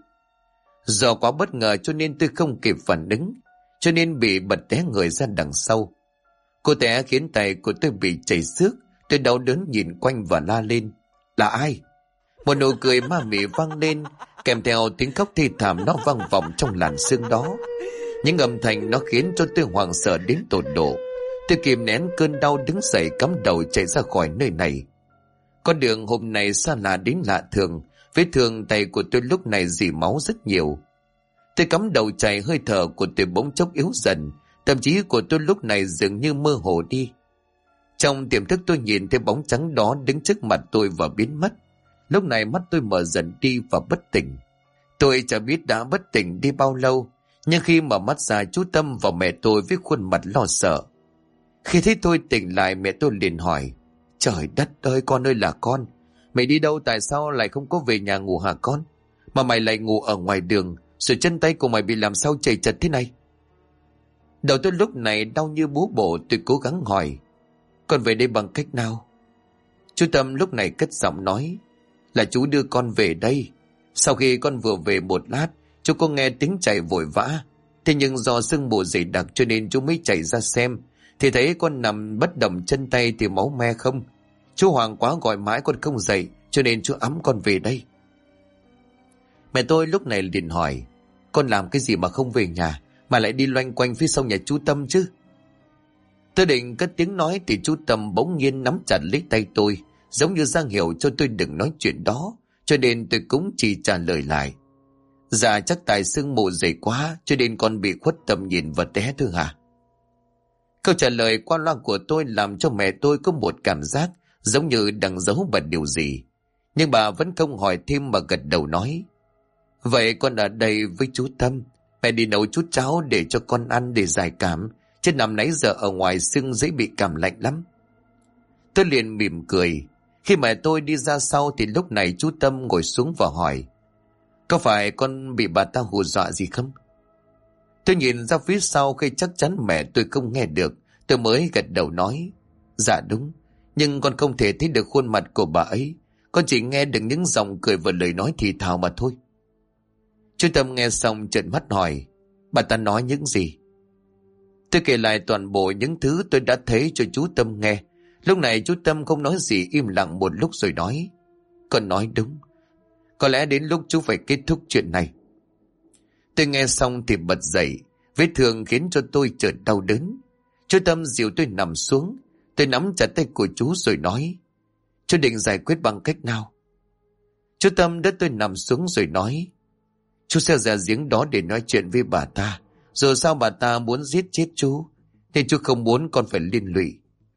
Do quá bất ngờ cho nên tôi không kịp phản ứng, cho nên bị bật té người ra đằng sau. Cô té khiến tay của tôi bị chảy xước. Tôi đau đớn nhìn quanh và la lên: Là ai? Một nụ cười ma mị vang lên, kèm theo tiếng khóc thê thảm nó vang vọng trong làn sương đó. Những âm thanh nó khiến cho tôi hoảng sợ đến tột độ. Tôi kìm nén cơn đau đứng dậy cắm đầu chạy ra khỏi nơi này. Con đường hôm nay xa lạ đến lạ thường. Vết thương tay của tôi lúc này rỉ máu rất nhiều. Tôi cắm đầu chạy, hơi thở của tôi bỗng chốc yếu dần. Tâm trí của tôi lúc này dường như mơ hồ đi. Trong tiềm thức tôi nhìn thấy bóng trắng đó đứng trước mặt tôi và biến mất. Lúc này mắt tôi mở dần đi và bất tỉnh. Tôi chả biết đã bất tỉnh đi bao lâu, nhưng khi mở mắt ra, chú Tâm và mẹ tôi với khuôn mặt lo sợ. Khi thấy tôi tỉnh lại, mẹ tôi liền hỏi: Trời đất ơi, con ơi là con, mày đi đâu, tại sao lại không có về nhà ngủ hả con? Mà mày lại ngủ ở ngoài đường, rồi chân tay của mày bị làm sao chảy chật thế này? Đầu tôi lúc này đau như búa bổ. Tôi cố gắng hỏi: Con về đây bằng cách nào? Chú Tâm lúc này cất giọng nói: Là chú đưa con về đây. Sau khi con vừa về một lát, chú có nghe tiếng chạy vội vã. Thế nhưng do sương mù dày đặc cho nên chú mới chạy ra xem. Thì thấy con nằm bất động, chân tay thì máu me không. Chú hoảng quá gọi mãi con không dậy, cho nên chú ẵm con về đây. Mẹ tôi lúc này liền hỏi: Con làm cái gì mà không về nhà, mà lại đi loanh quanh phía sau nhà chú Tâm chứ? Tôi định cất tiếng nói thì chú Tâm bỗng nhiên nắm chặt lấy tay tôi, giống như ra hiệu cho tôi đừng nói chuyện đó, cho nên tôi cũng chỉ trả lời lại: Dạ chắc tại sương mù dày quá cho nên con bị khuất tầm nhìn và té thôi hả? Câu trả lời qua loa của tôi làm cho mẹ tôi có một cảm giác giống như đang giấu bật điều gì. Nhưng bà vẫn không hỏi thêm mà gật đầu nói: Vậy con ở đây với chú Tâm. Mẹ đi nấu chút cháo để cho con ăn để giải cảm, chứ nằm nãy giờ ở ngoài sương dễ bị cảm lạnh lắm. Tôi liền mỉm cười. Khi mẹ tôi đi ra sau thì lúc này chú Tâm ngồi xuống và hỏi: Có phải con bị bà ta hù dọa gì không? Tôi nhìn ra phía sau, khi chắc chắn mẹ tôi không nghe được, tôi mới gật đầu nói: Dạ đúng, nhưng con không thể thấy được khuôn mặt của bà ấy. Con chỉ nghe được những giọng cười và lời nói thì thào mà thôi. Chú Tâm nghe xong trợn mắt hỏi: Bà ta nói những gì? Tôi kể lại toàn bộ những thứ tôi đã thấy cho chú Tâm nghe. Lúc này chú Tâm không nói gì, im lặng một lúc rồi nói: Con nói đúng. Có lẽ đến lúc chú phải kết thúc chuyện này. Tôi nghe xong thì bật dậy. Vết thương khiến cho tôi chợt đau đớn. Chú Tâm dìu tôi nằm xuống. Tôi nắm chặt tay của chú rồi nói: Chú định giải quyết bằng cách nào? Chú Tâm đỡ tôi nằm xuống rồi nói: Chú sẽ ra giếng đó để nói chuyện với bà ta. Dù sao bà ta muốn giết chết chú, nên chú không muốn con phải liên lụy.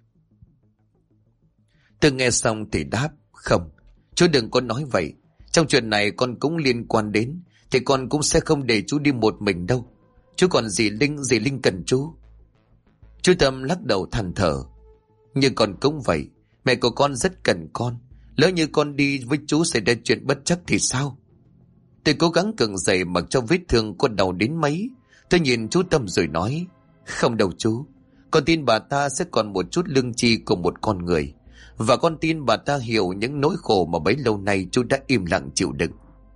Tôi nghe xong thì đáp: Không, chú đừng có nói vậy. Trong chuyện này con cũng liên quan đến, thì con cũng sẽ không để chú đi một mình đâu. Chú còn dì Linh cần chú. Chú Tâm lắc đầu than thở: Nhưng con cũng vậy, mẹ của con rất cần con. Lỡ như con đi với chú xảy ra chuyện bất trắc thì sao? Tôi cố gắng gượng dậy mặc cho vết thương có đau đến mấy. Tôi nhìn chú Tâm rồi nói: Không đâu chú, con tin bà ta sẽ còn một chút lương tri của một con người. Và con tin bà ta hiểu những nỗi khổ mà bấy lâu nay chú đã im lặng chịu đựng.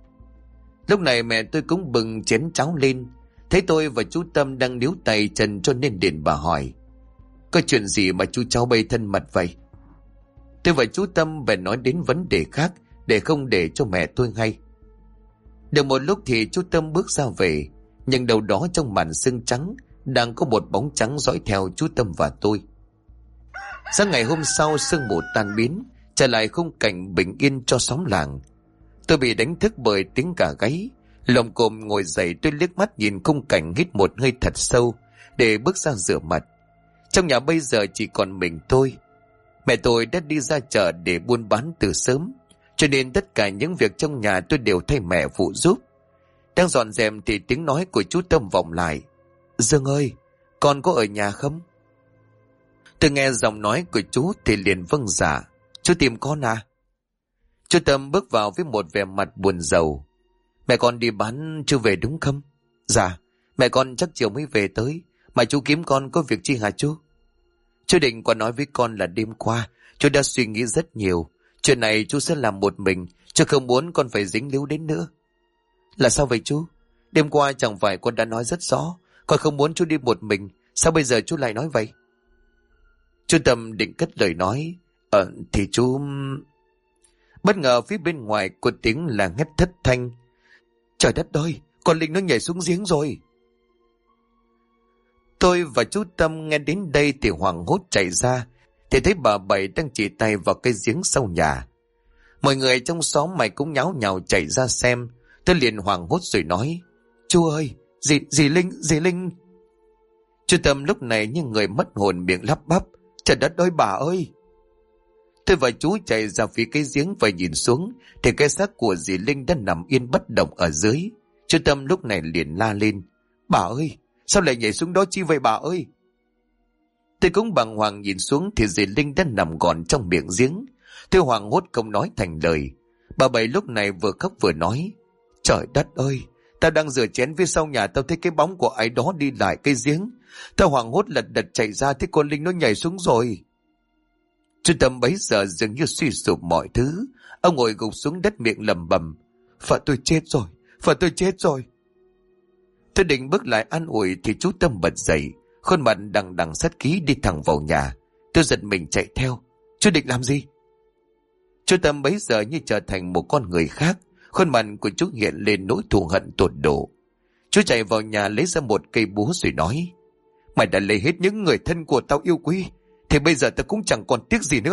Lúc này mẹ tôi cũng bưng chén cháo lên. Thấy tôi và chú Tâm đang níu tay chân cho nên điện bà hỏi: Có chuyện gì mà chú cháu bay thân mật vậy? Tôi và chú Tâm về nói đến vấn đề khác để không để cho mẹ tôi hay. Được một lúc thì chú Tâm bước ra về, nhưng đâu đó trong màn sương trắng đang có một bóng trắng dõi theo chú Tâm và tôi. Sáng ngày hôm sau, sương mù tan biến, trở lại khung cảnh bình yên cho xóm làng. Tôi bị đánh thức bởi tiếng gà gáy. Lồm cồm ngồi dậy, tôi liếc mắt nhìn khung cảnh, hít một hơi thật sâu để bước ra rửa mặt. Trong nhà bây giờ chỉ còn mình tôi. Mẹ tôi đã đi ra chợ để buôn bán từ sớm, cho nên tất cả những việc trong nhà tôi đều thay mẹ phụ giúp. Đang dọn dẹp thì tiếng nói của chú Tâm vọng lại: Dương ơi, con có ở nhà không? Tôi nghe giọng nói của chú thì liền vâng dạ: Chú tìm con à? Chú Tâm bước vào với một vẻ mặt buồn rầu: Mẹ con đi bán chưa về đúng không? Dạ, mẹ con chắc chiều mới về tới. Mà chú kiếm con có việc chi hả chú? Chú định qua nói với con là đêm qua chú đã suy nghĩ rất nhiều. Chuyện này chú sẽ làm một mình, chứ không muốn con phải dính líu đến nữa. Là sao vậy chú? Đêm qua chẳng phải con đã nói rất rõ con không muốn chú đi một mình, sao bây giờ chú lại nói vậy? Chú Tâm định cất lời nói: Thì chú... Bất ngờ phía bên ngoài có tiếng là hét thất thanh: Trời đất ơi, con Linh nó nhảy xuống giếng rồi. Tôi và chú Tâm nghe đến đây thì hoảng hốt chạy ra, thì thấy bà Bảy đang chỉ tay vào cái giếng sau nhà. Mọi người trong xóm mày cũng nháo nhào chạy ra xem. Tôi liền hoảng hốt rồi nói: Chú ơi, dì Linh. Chú Tâm lúc này như người mất hồn, miệng lắp bắp: Trời đất ơi bà ơi. Tôi và chú chạy ra phía cái giếng và nhìn xuống thì cái xác của dì Linh đã nằm yên bất động ở dưới. Chú Tâm lúc này liền la lên: Bà ơi, sao lại nhảy xuống đó chi vậy bà ơi? Tôi cũng bàng hoàng nhìn xuống thì dì Linh đã nằm gọn trong miệng giếng. Tôi hoảng hốt không nói thành lời. Bà Bảy lúc này vừa khóc vừa nói: Trời đất ơi, tao đang rửa chén phía sau nhà, tao thấy cái bóng của ai đó đi lại cái giếng. Tao hoảng hốt lật đật chạy ra, thấy con Linh nó nhảy xuống rồi. Chú Tâm bấy giờ dường như suy sụp mọi thứ. Ông ngồi gục xuống đất miệng lẩm bẩm: Vợ tôi chết rồi, vợ tôi chết rồi. Tôi định bước lại an ủi thì chú Tâm bật dậy, khuôn mặt đằng đằng sát khí đi thẳng vào nhà. Tôi giật mình chạy theo: Chú định làm gì? Chú Tâm bấy giờ như trở thành một con người khác. Khuôn mặt của chú hiện lên nỗi thù hận tột độ. Chú chạy vào nhà lấy ra một cây búa rồi nói: Mày đã lấy hết những người thân của tao yêu quý, thì bây giờ tao cũng chẳng còn tiếc gì nữa.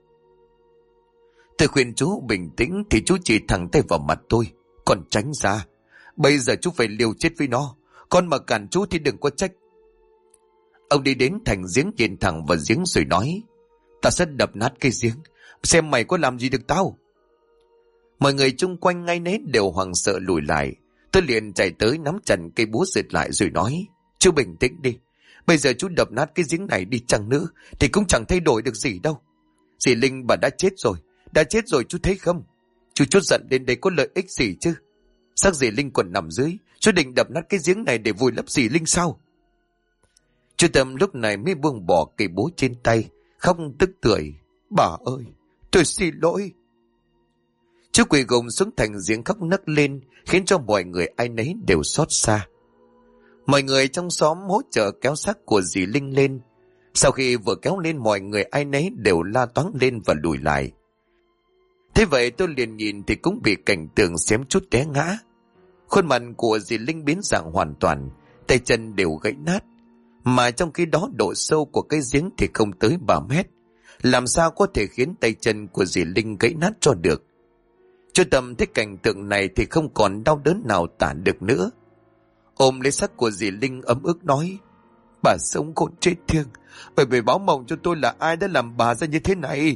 Tôi khuyên chú bình tĩnh thì chú chỉ thẳng tay vào mặt tôi: Còn tránh ra, bây giờ chú phải liều chết với nó. Con mà cản chú thì đừng có trách. Ông đi đến thành giếng, nhìn thẳng vào giếng rồi nói: Tao sẽ đập nát cây giếng, xem mày có làm gì được tao. Mọi người chung quanh ngay nấy đều hoảng sợ lùi lại. Tôi liền chạy tới nắm chặt cây búa giật lại rồi nói: Chú bình tĩnh đi. Bây giờ chú đập nát cái giếng này đi chăng nữa thì cũng chẳng thay đổi được gì đâu. Dì Linh bà đã chết rồi chú thấy không? Chú chút giận đến đây có lợi ích gì chứ? Xác dì Linh còn nằm dưới, chú định đập nát cái giếng này để vùi lấp dì Linh sao? Chú Tâm lúc này mới buông bỏ cây búa trên tay, khóc tức tưởi: Bà ơi, tôi xin lỗi. Chú quỳ gồng xuống thành giếng khóc nấc lên, khiến cho mọi người ai nấy đều xót xa. Mọi người trong xóm hỗ trợ kéo xác của dì Linh lên. Sau khi vừa kéo lên, mọi người ai nấy đều la toáng lên và lùi lại. Thế vậy tôi liền nhìn thì cũng bị cảnh tượng xém chút té ngã. Khuôn mặt của dì Linh biến dạng hoàn toàn, tay chân đều gãy nát. Mà trong khi đó độ sâu của cái giếng thì không tới 3 mét. Làm sao có thể khiến tay chân của dì Linh gãy nát cho được. Chú Tâm thấy cảnh tượng này thì không còn đau đớn nào tả được nữa. Ôm lấy xác của dì Linh ấm ức nói: bà sống khôn chết thiêng, bởi báo mộng cho tôi là ai đã làm bà ra như thế này.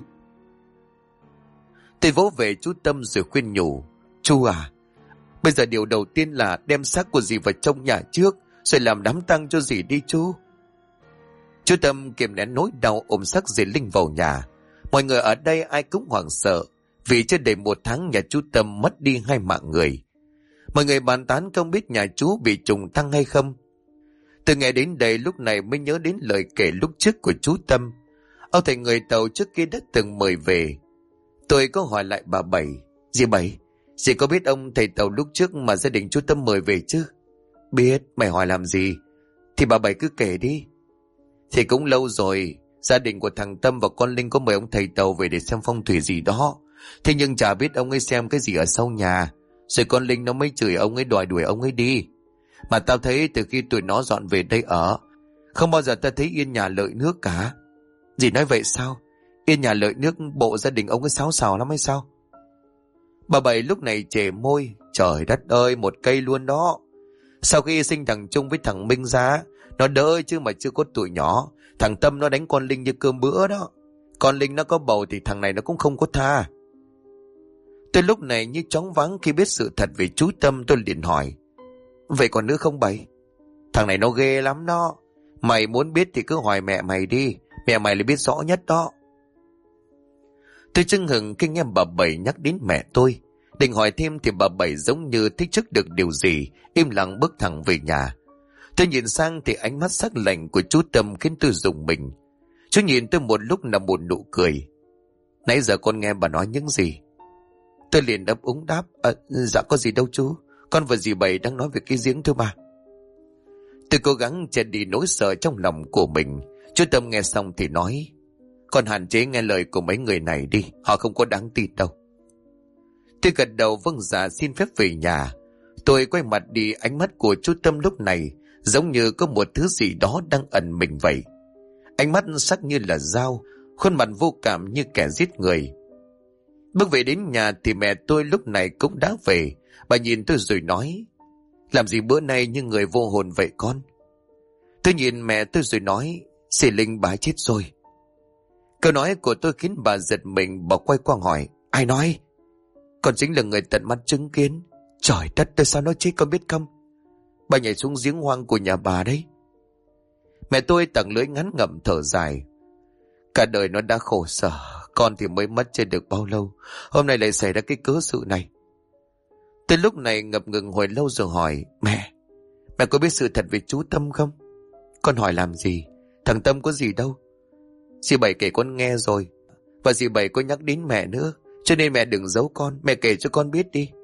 Tôi vỗ về chú Tâm rồi khuyên nhủ: chú à, bây giờ điều đầu tiên là đem xác của dì vào trong nhà trước, rồi làm đám tang cho dì đi chú. Chú Tâm kiềm nén nỗi đau ôm xác dì Linh vào nhà. Mọi người ở đây ai cũng hoảng sợ, vì chưa đầy 1 tháng nhà chú Tâm mất đi 2 mạng người. Mọi người bàn tán không biết nhà chú bị trùng tăng hay không. Từ ngày đến đây lúc này mới nhớ đến lời kể lúc trước của chú Tâm. Ông thầy người Tàu trước kia đã từng mời về. Tôi có hỏi lại bà Bảy: dì Bảy, dì có biết ông thầy Tàu lúc trước mà gia đình chú Tâm mời về chứ? Biết, mày hỏi làm gì? Thì bà Bảy cứ kể đi. Thì cũng lâu rồi, gia đình của thằng Tâm và con Linh có mời ông thầy Tàu về để xem phong thủy gì đó. Thế nhưng chả biết ông ấy xem cái gì ở sau nhà, rồi con Linh nó mới chửi ông ấy, đòi đuổi ông ấy đi. Mà tao thấy từ khi tụi nó dọn về đây ở, không bao giờ tao thấy yên nhà lợi nước cả. Dì nói vậy sao? Yên nhà lợi nước bộ gia đình ông ấy xáo xào lắm hay sao? Bà Bảy lúc này chề môi: trời đất ơi, một cây luôn đó. Sau khi sinh thằng Trung với thằng Minh ra, nó đỡ chứ mà chưa có tụi nhỏ. Thằng Tâm nó đánh con Linh như cơm bữa đó. Con Linh nó có bầu thì thằng này nó cũng không có tha. Tôi lúc này như chóng váng khi biết sự thật về chú Tâm. Tôi liền hỏi: vậy còn nữa không Bảy? Thằng này nó ghê lắm đó. Mày muốn biết thì cứ hỏi mẹ mày đi, mẹ mày là biết rõ nhất đó. Tôi chưng hừng khi nghe bà Bảy nhắc đến mẹ tôi. Định hỏi thêm thì bà Bảy giống như thích trước được điều gì, im lặng bước thẳng về nhà. Tôi nhìn sang thì ánh mắt sắc lạnh của chú Tâm khiến tôi rùng mình. Chú nhìn tôi một lúc là một nụ cười: nãy giờ con nghe bà nói những gì? Tôi liền ấp úng đáp: dạ có gì đâu chú, con và dì Bảy đang nói về cái giếng thôi mà. Tôi cố gắng che đi nỗi sợ trong lòng của mình. Chú Tâm nghe xong thì nói: con hạn chế nghe lời của mấy người này đi, họ không có đáng tin đâu. Tôi gật đầu vâng dạ xin phép về nhà. Tôi quay mặt đi, ánh mắt của chú Tâm lúc này giống như có một thứ gì đó đang ẩn mình vậy. Ánh mắt sắc như là dao, khuôn mặt vô cảm như kẻ giết người. Bước về đến nhà thì mẹ tôi lúc này cũng đã về. Bà nhìn tôi rồi nói: làm gì bữa nay như người vô hồn vậy con? Tôi nhìn mẹ tôi rồi nói: dì Linh bà chết rồi. Câu nói của tôi khiến bà giật mình. Bà quay qua hỏi: ai nói? Con chính là người tận mắt chứng kiến. Trời đất, tại sao nó chết con biết không? Bà nhảy xuống giếng hoang của nhà bà đấy. Mẹ tôi tặng lưỡi ngắn ngậm thở dài: cả đời nó đã khổ sở, con thì mới mất chưa được bao lâu, hôm nay lại xảy ra cái cớ sự này. Tôi lúc này ngập ngừng hồi lâu rồi hỏi: mẹ có biết sự thật về chú Tâm không? Con hỏi làm gì? Thằng Tâm có gì đâu. Dì Bảy kể con nghe rồi, và dì Bảy có nhắc đến mẹ nữa, cho nên mẹ đừng giấu con, mẹ kể cho con biết đi.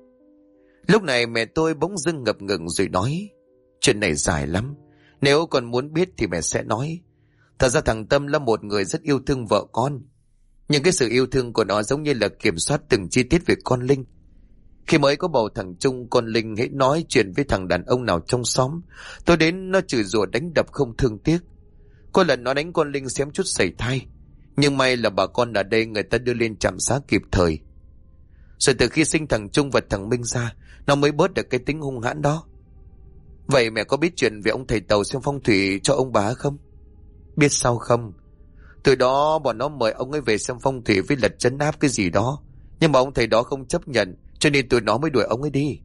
Lúc này mẹ tôi bỗng dưng ngập ngừng rồi nói: chuyện này dài lắm, nếu con muốn biết thì mẹ sẽ nói. Thật ra thằng Tâm là một người rất yêu thương vợ con, nhưng cái sự yêu thương của nó giống như là kiểm soát từng chi tiết về con Linh. Khi mới có bầu thằng Trung, con Linh hãy nói chuyện với thằng đàn ông nào trong xóm, tôi đến nó chửi rủa đánh đập không thương tiếc. Có lần nó đánh con Linh xém chút sẩy thai, nhưng may là bà con ở đây người ta đưa lên trạm xá kịp thời. Rồi từ khi sinh thằng Trung và thằng Minh ra, nó mới bớt được cái tính hung hãn đó. Vậy mẹ có biết chuyện về ông thầy Tàu xem phong thủy cho ông bà không? Biết sao không? Từ đó bọn nó mời ông ấy về xem phong thủy với lật trấn áp cái gì đó, nhưng mà ông thầy đó không chấp nhận, cho nên tụi nó mới đuổi ông ấy đi.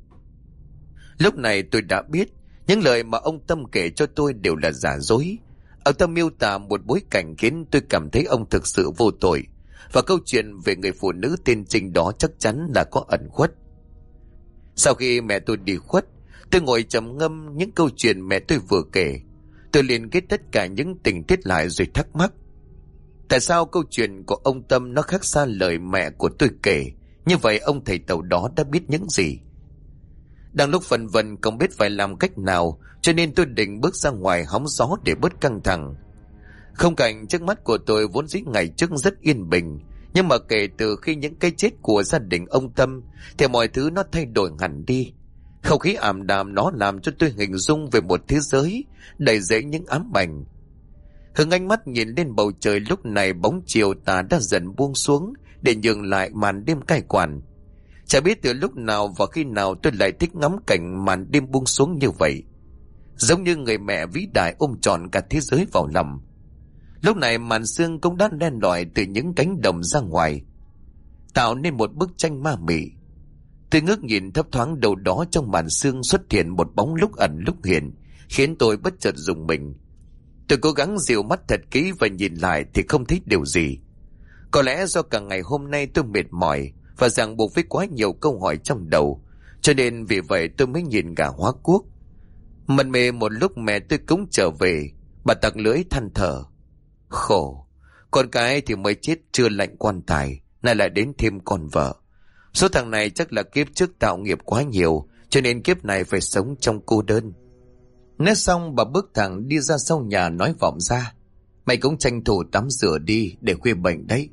Lúc này tôi đã biết những lời mà ông Tâm kể cho tôi đều là giả dối. Ông Tâm miêu tả một bối cảnh khiến tôi cảm thấy ông thực sự vô tội, và câu chuyện về người phụ nữ tên Trinh đó chắc chắn là có ẩn khuất. Sau khi mẹ tôi đi khuất, tôi ngồi trầm ngâm những câu chuyện mẹ tôi vừa kể. Tôi liên kết tất cả những tình tiết lại rồi thắc mắc: tại sao câu chuyện của ông Tâm nó khác xa lời mẹ của tôi kể? Như vậy ông thầy Tàu đó đã biết những gì? Đang lúc phân vân không biết phải làm cách nào, cho nên tôi định bước ra ngoài hóng gió để bớt căng thẳng. Không cảnh trước mắt của tôi vốn dĩ ngày trước rất yên bình, Nhưng mà kể từ khi những cái chết của gia đình ông Tâm thì mọi thứ nó thay đổi hẳn đi. Không khí ảm đạm nó làm cho tôi hình dung về một thế giới đầy dẫy những ám ảnh. Hưng ánh mắt nhìn lên bầu trời, lúc này bóng chiều tà đã dần buông xuống để nhường lại màn đêm cai quản. Chả biết từ lúc nào và khi nào tôi lại thích ngắm cảnh màn đêm buông xuống như vậy. Giống như người mẹ vĩ đại ôm trọn cả thế giới vào lòng. Lúc này màn sương cũng đã len lỏi từ những cánh đồng ra ngoài, tạo nên một bức tranh ma mị. Tôi ngước nhìn, thấp thoáng đâu đó trong màn sương xuất hiện một bóng lúc ẩn lúc hiện, khiến tôi bất chợt rùng mình. Tôi cố gắng dịu mắt thật kỹ và nhìn lại thì không thấy điều gì. Có lẽ do cả ngày hôm nay tôi mệt mỏi và ràng buộc với quá nhiều câu hỏi trong đầu, cho nên vì vậy tôi mới nhìn gà hóa cuốc. Mân mê một lúc mẹ tôi cũng trở về. Bà tặc lưỡi than thở: khổ, con cái thì mới chết chưa lạnh quan tài, nay lại đến thêm con vợ. Số thằng này chắc là kiếp trước tạo nghiệp quá nhiều, cho nên kiếp này phải sống trong cô đơn. Nói xong bà bước thẳng đi ra sau nhà, nói vọng ra: mày cũng tranh thủ tắm rửa đi để khuya bệnh đấy.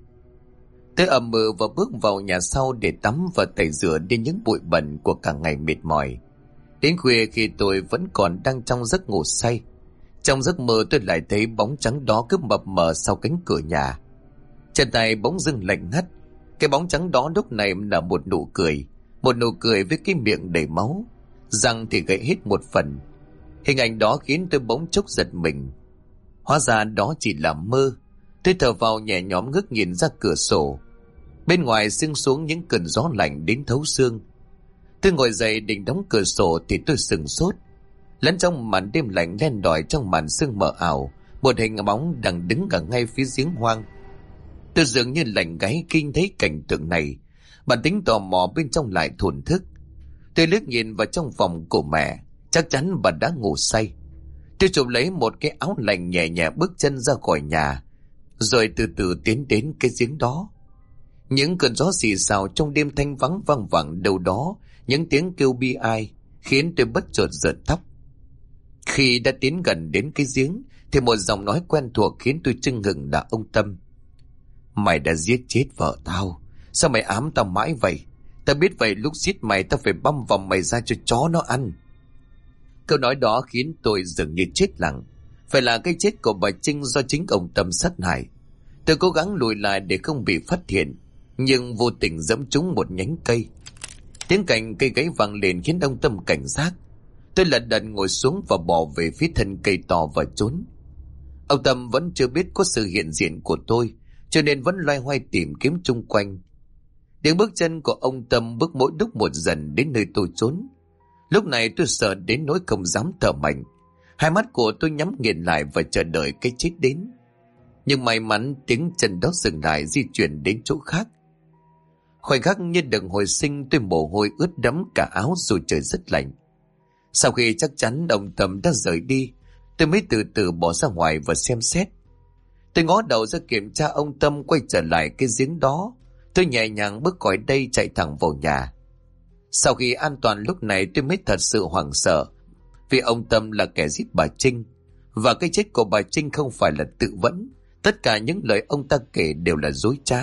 Tôi ậm ừ và bước vào nhà sau để tắm và tẩy rửa đi những bụi bẩn của cả ngày mệt mỏi. Đến khuya khi tôi vẫn còn đang trong giấc ngủ say, trong giấc mơ tôi lại thấy bóng trắng đó cứ mập mờ sau cánh cửa nhà. Chân tay bỗng dưng lạnh ngắt. Cái bóng trắng đó lúc này là một nụ cười với cái miệng đầy máu, răng thì gãy hết một phần. Hình ảnh đó khiến tôi bỗng chốc giật mình. Hóa ra đó chỉ là mơ. Tôi thở vào nhẹ nhõm, ngước nhìn ra cửa sổ. Bên ngoài sương xuống những cơn gió lạnh đến thấu xương. Tôi ngồi dậy định đóng cửa sổ thì tôi sửng sốt. Lẫn trong màn đêm lạnh len đỏi trong màn sương mờ ảo, một hình bóng đang đứng ở ngay phía giếng hoang. Tôi dường như lạnh gáy khi thấy cảnh tượng này. Bản tính tò mò bên trong lại thổn thức. Tôi liếc nhìn vào trong phòng của mẹ, chắc chắn bà đã ngủ say. Tôi chụp lấy một cái áo lạnh, nhẹ nhẹ bước chân ra khỏi nhà, rồi từ từ tiến đến cái giếng đó. Những cơn gió xì xào trong đêm thanh vắng vang vẳng đâu đó, những tiếng kêu bi ai khiến tôi bất chợt rợn tóc. Khi đã tiến gần đến cái giếng thì một giọng nói quen thuộc khiến tôi chưng hửng là ông Tâm. Mày đã giết chết vợ tao, sao mày ám tao mãi vậy? Tao biết vậy lúc giết mày tao phải băm vòng mày ra cho chó nó ăn. Câu nói đó khiến tôi dường như chết lặng. Phải là cái chết của bà Trinh do chính ông Tâm sát hại. Tôi cố gắng lùi lại để không bị phát hiện, nhưng vô tình giẫm trúng một nhánh cây. Tiếng cành cây gãy vang lên khiến ông Tâm cảnh giác. Tôi lật đật ngồi xuống và bò về phía thân cây to và trốn. Ông Tâm vẫn chưa biết có sự hiện diện của tôi, cho nên vẫn loay hoay tìm kiếm chung quanh. Tiếng bước chân của ông Tâm bước mỗi lúc một dần đến nơi tôi trốn. Lúc này tôi sợ đến nỗi không dám thở mạnh. Hai mắt của tôi nhắm nghiền lại và chờ đợi cái chết đến. Nhưng may mắn tiếng chân đó dừng lại, di chuyển đến chỗ khác. Khoảnh khắc như được hồi sinh, tôi mồ hôi ướt đẫm cả áo dù trời rất lạnh. Sau khi chắc chắn ông Tâm đã rời đi, tôi mới từ từ bỏ ra ngoài và xem xét. Tôi ngó đầu ra kiểm tra ông Tâm quay trở lại cái giếng đó. Tôi nhẹ nhàng bước khỏi đây, chạy thẳng vào nhà. Sau khi an toàn lúc này tôi mới thật sự hoảng sợ, vì ông Tâm là kẻ giết bà Trinh, và cái chết của bà Trinh không phải là tự vẫn. Tất cả những lời ông ta kể đều là dối trá.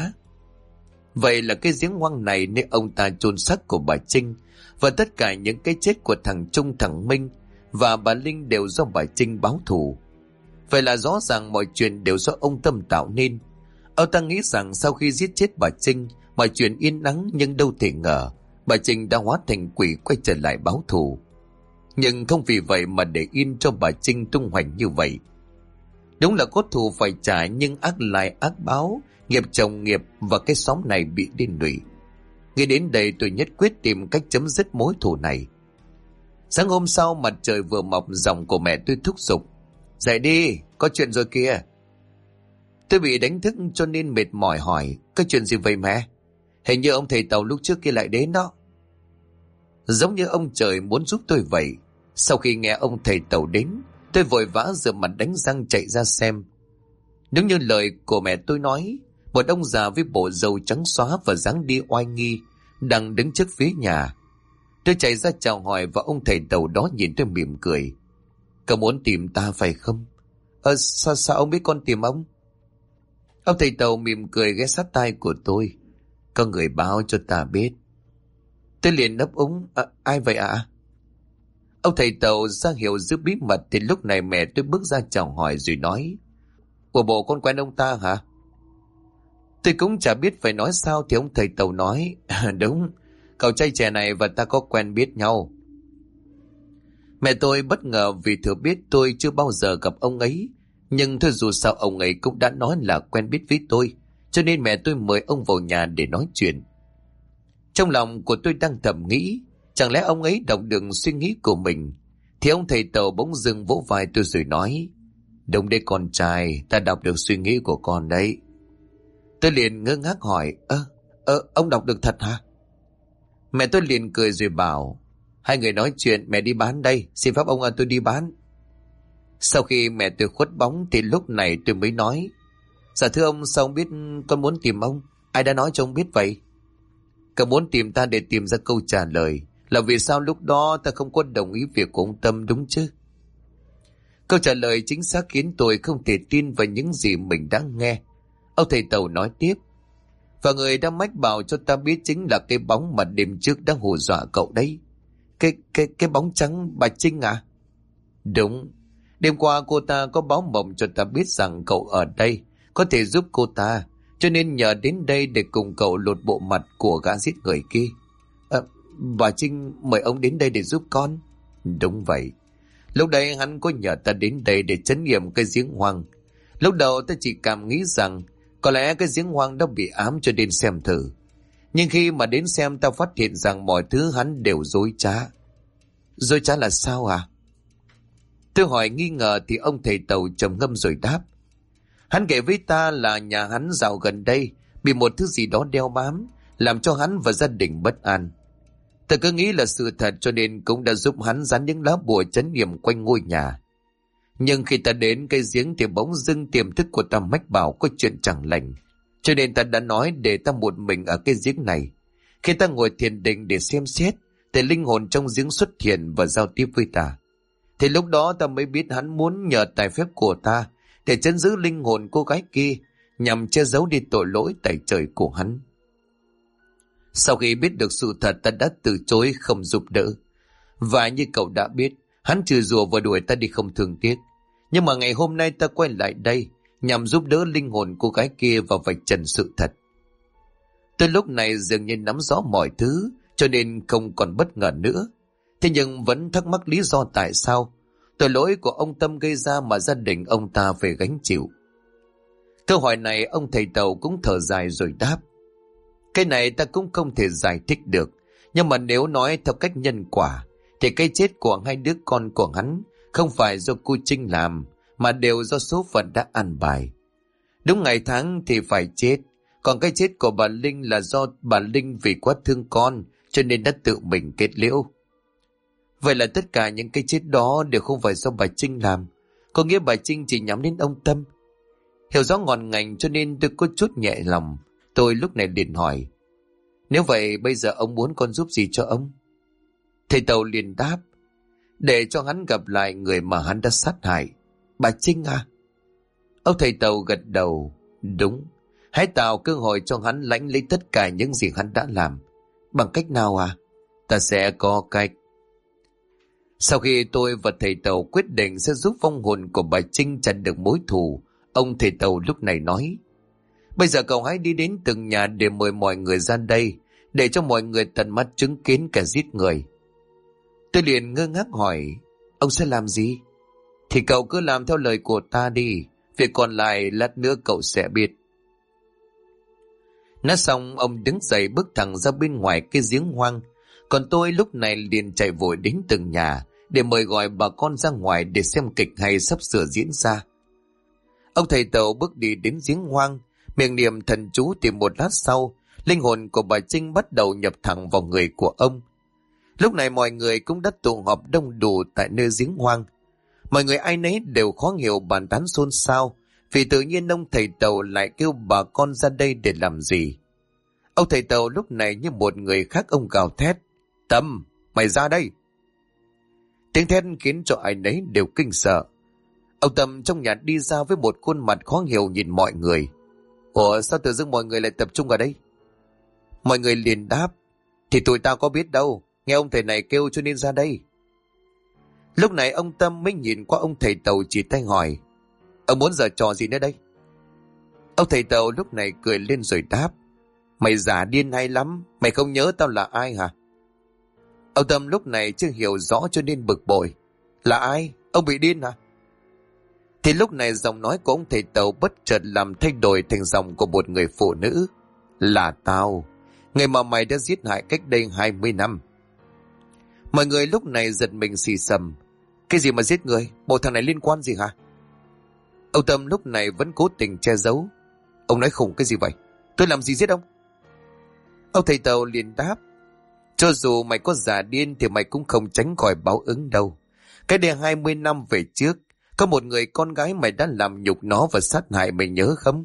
Vậy là cái giếng hoang này nơi ông ta chôn xác của bà Trinh, và tất cả những cái chết của thằng Trung, thằng Minh và bà Linh đều do bà Trinh báo thù. Vậy là rõ ràng mọi chuyện đều do ông Tâm tạo nên. Ông ta nghĩ rằng sau khi giết chết bà Trinh, mọi chuyện yên ắng, nhưng đâu thể ngờ bà Trinh đã hóa thành quỷ quay trở lại báo thù. Nhưng không vì vậy mà để yên cho bà Trinh tung hoành như vậy. Đúng là có thù phải trả, nhưng ác lại ác báo, nghiệp chồng nghiệp, và cái xóm này bị liên lụy. Nghĩ đến đây tôi nhất quyết tìm cách chấm dứt mối thù này. Sáng hôm sau, mặt trời vừa mọc, giọng của mẹ tôi thúc giục: dậy đi, có chuyện rồi kìa. Tôi bị đánh thức cho nên mệt mỏi hỏi: có chuyện gì vậy mẹ? Hình như ông thầy Tàu lúc trước kia lại đến đó. Giống như ông trời muốn giúp tôi vậy. Sau khi nghe ông thầy Tàu đến, tôi vội vã rửa mặt đánh răng chạy ra xem. Đúng như lời của mẹ tôi nói, một ông già với bộ râu trắng xóa và dáng đi oai nghi đang đứng trước phía nhà. Tôi chạy ra chào hỏi và ông thầy Tàu đó nhìn tôi mỉm cười: cậu muốn tìm ta phải không? Sao ông biết con tìm ông? Ông thầy Tàu mỉm cười ghé sát tai của tôi. Có người báo cho ta biết. Tôi liền ấp úng. Ai vậy ạ? Ông thầy Tàu ra hiệu giữ bí mật. Thì lúc này mẹ tôi bước ra chào hỏi rồi nói: Ủa bộ con quen ông ta hả? Tôi cũng chả biết phải nói sao. Thì ông thầy Tàu nói: Đúng, cậu trai trẻ này và ta có quen biết nhau. Mẹ tôi bất ngờ vì thừa biết tôi chưa bao giờ gặp ông ấy. Nhưng thôi dù sao ông ấy cũng đã nói là quen biết với tôi, cho nên mẹ tôi mời ông vào nhà để nói chuyện. Trong lòng của tôi đang thầm nghĩ, chẳng lẽ ông ấy đọc được suy nghĩ của mình. Thì ông thầy Tàu bỗng dưng vỗ vai tôi rồi nói: Đúng đấy con trai, ta đọc được suy nghĩ của con đấy. Tôi liền ngơ ngác hỏi: Ông đọc được thật hả? Mẹ tôi liền cười rồi bảo: Hai người nói chuyện, mẹ đi bán đây, xin phép ông tôi đi bán. Sau khi mẹ tôi khuất bóng thì lúc này tôi mới nói: Dạ thưa ông, sao ông biết con muốn tìm ông? Ai đã nói cho ông biết vậy? Cậu muốn tìm ta để tìm ra câu trả lời là vì sao lúc đó ta không có đồng ý việc của ông Tâm, đúng chứ? Câu trả lời chính xác khiến tôi không thể tin vào những gì mình đã nghe. Ông thầy Tàu nói tiếp: Và người đã mách bảo cho ta biết chính là cái bóng mà đêm trước đã hù dọa cậu đấy. Cái bóng trắng bà Trinh à? Đúng. Đêm qua cô ta có báo mộng cho ta biết rằng cậu ở đây có thể giúp cô ta, cho nên nhờ đến đây để cùng cậu lột bộ mặt của gã giết người kia. Bà Trinh mời ông đến đây để giúp con. Đúng vậy. Lúc đấy hắn có nhờ ta đến đây để trấn yểm cái giếng hoang. Lúc đầu ta chỉ cảm nghĩ rằng có lẽ cái giếng hoang đã bị ám cho nên xem thử. Nhưng khi mà đến xem ta phát hiện rằng mọi thứ hắn đều dối trá. Dối trá là sao à? Tôi hỏi nghi ngờ thì ông thầy Tàu trầm ngâm rồi đáp: Hắn kể với ta là nhà hắn dạo gần đây bị một thứ gì đó đeo bám, làm cho hắn và gia đình bất an. Ta cứ nghĩ là sự thật cho nên cũng đã giúp hắn dán những lá bùa trấn yểm quanh ngôi nhà. Nhưng khi ta đến cây giếng thì bỗng dưng tiềm thức của ta mách bảo có chuyện chẳng lành, cho nên ta đã nói để ta một mình ở cái giếng này. Khi ta ngồi thiền định để xem xét thì linh hồn trong giếng xuất hiện và giao tiếp với ta. Thì lúc đó ta mới biết hắn muốn nhờ tài phép của ta để trấn giữ linh hồn cô gái kia, nhằm che giấu đi tội lỗi tày trời của hắn. Sau khi biết được sự thật, ta đã từ chối không giúp đỡ. Và như cậu đã biết, hắn chửi rủa và đuổi ta đi không thương tiếc. Nhưng mà ngày hôm nay ta quay lại đây nhằm giúp đỡ linh hồn cô gái kia và vạch trần sự thật. Tôi lúc này dường như nắm rõ mọi thứ, cho nên không còn bất ngờ nữa. Thế nhưng vẫn thắc mắc lý do tại sao tội lỗi của ông Tâm gây ra mà gia đình ông ta phải gánh chịu. Câu hỏi này ông thầy Tàu cũng thở dài rồi đáp: Cái này ta cũng không thể giải thích được, nhưng mà nếu nói theo cách nhân quả thì cái chết của hai đứa con của hắn không phải do cô Trinh làm, mà đều do số phận đã an bài. Đúng ngày tháng thì phải chết, còn cái chết của bà Linh là do bà Linh vì quá thương con cho nên đã tự mình kết liễu. Vậy là tất cả những cái chết đó đều không phải do bà Trinh làm, có nghĩa bà Trinh chỉ nhắm đến ông Tâm. Hiểu rõ ngọn ngành cho nên tôi có chút nhẹ lòng. Tôi lúc này liền hỏi: Nếu vậy bây giờ ông muốn con giúp gì cho ông? Thầy Tàu liền đáp: Để cho hắn gặp lại người mà hắn đã sát hại. Bà Trinh à? Ông thầy Tàu gật đầu: Đúng. Hãy tạo cơ hội cho hắn lãnh lấy tất cả những gì hắn đã làm. Bằng cách nào à? Ta sẽ có cách. Sau khi tôi và thầy Tàu quyết định sẽ giúp vong hồn của bà Trinh chặn được mối thù, ông thầy Tàu lúc này nói: Bây giờ cậu hãy đi đến từng nhà để mời mọi người ra đây, để cho mọi người tận mắt chứng kiến kẻ giết người. Tôi liền ngơ ngác hỏi: Ông sẽ làm gì? Thì cậu cứ làm theo lời của ta đi, việc còn lại lát nữa cậu sẽ biết. Nói xong ông đứng dậy bước thẳng ra bên ngoài cái giếng hoang. Còn tôi lúc này liền chạy vội đến từng nhà để mời gọi bà con ra ngoài để xem kịch hay sắp sửa diễn ra. Ông thầy Tàu bước đi đến giếng hoang, miệng niệm thần chú thì một lát sau, linh hồn của bà Trinh bắt đầu nhập thẳng vào người của ông. Lúc này mọi người cũng đã tụ họp đông đủ tại nơi giếng hoang. Mọi người ai nấy đều khó hiểu bàn tán xôn xao, vì tự nhiên ông thầy Tàu lại kêu bà con ra đây để làm gì. Ông thầy Tàu lúc này như một người khác, ông gào thét: Tâm, mày ra đây! Tiếng thét khiến cho ai nấy đều kinh sợ. Ông Tâm trong nhà đi ra với một khuôn mặt khó hiểu nhìn mọi người. Ủa sao tự dưng mọi người lại tập trung ở đây? Mọi người liền đáp, thì tụi tao có biết đâu, nghe ông thầy này kêu cho nên ra đây. Lúc này ông Tâm mới nhìn qua ông thầy Tàu chỉ tay hỏi, ông muốn giở trò gì nữa đây? Ông thầy Tàu lúc này cười lên rồi đáp, mày giả điên hay lắm, mày không nhớ tao là ai hả? Ông Tâm lúc này chưa hiểu rõ cho nên bực bội, là ai? Ông bị điên hả? Thì lúc này giọng nói của ông thầy Tàu bất chợt làm thay đổi thành giọng của một người phụ nữ. Là tao, người mà mày đã giết hại cách đây 20 năm. Mọi người lúc này giật mình xì xầm. Cái gì mà giết người? Bộ thằng này liên quan gì hả? Ông Tâm lúc này vẫn cố tình che giấu. Ông nói khủng cái gì vậy? Tôi làm gì giết ông? Ông thầy Tàu liền đáp, cho dù mày có giả điên thì mày cũng không tránh khỏi báo ứng đâu. Cái đây 20 năm về trước, có một người con gái mày đã làm nhục nó và sát hại, mày nhớ không?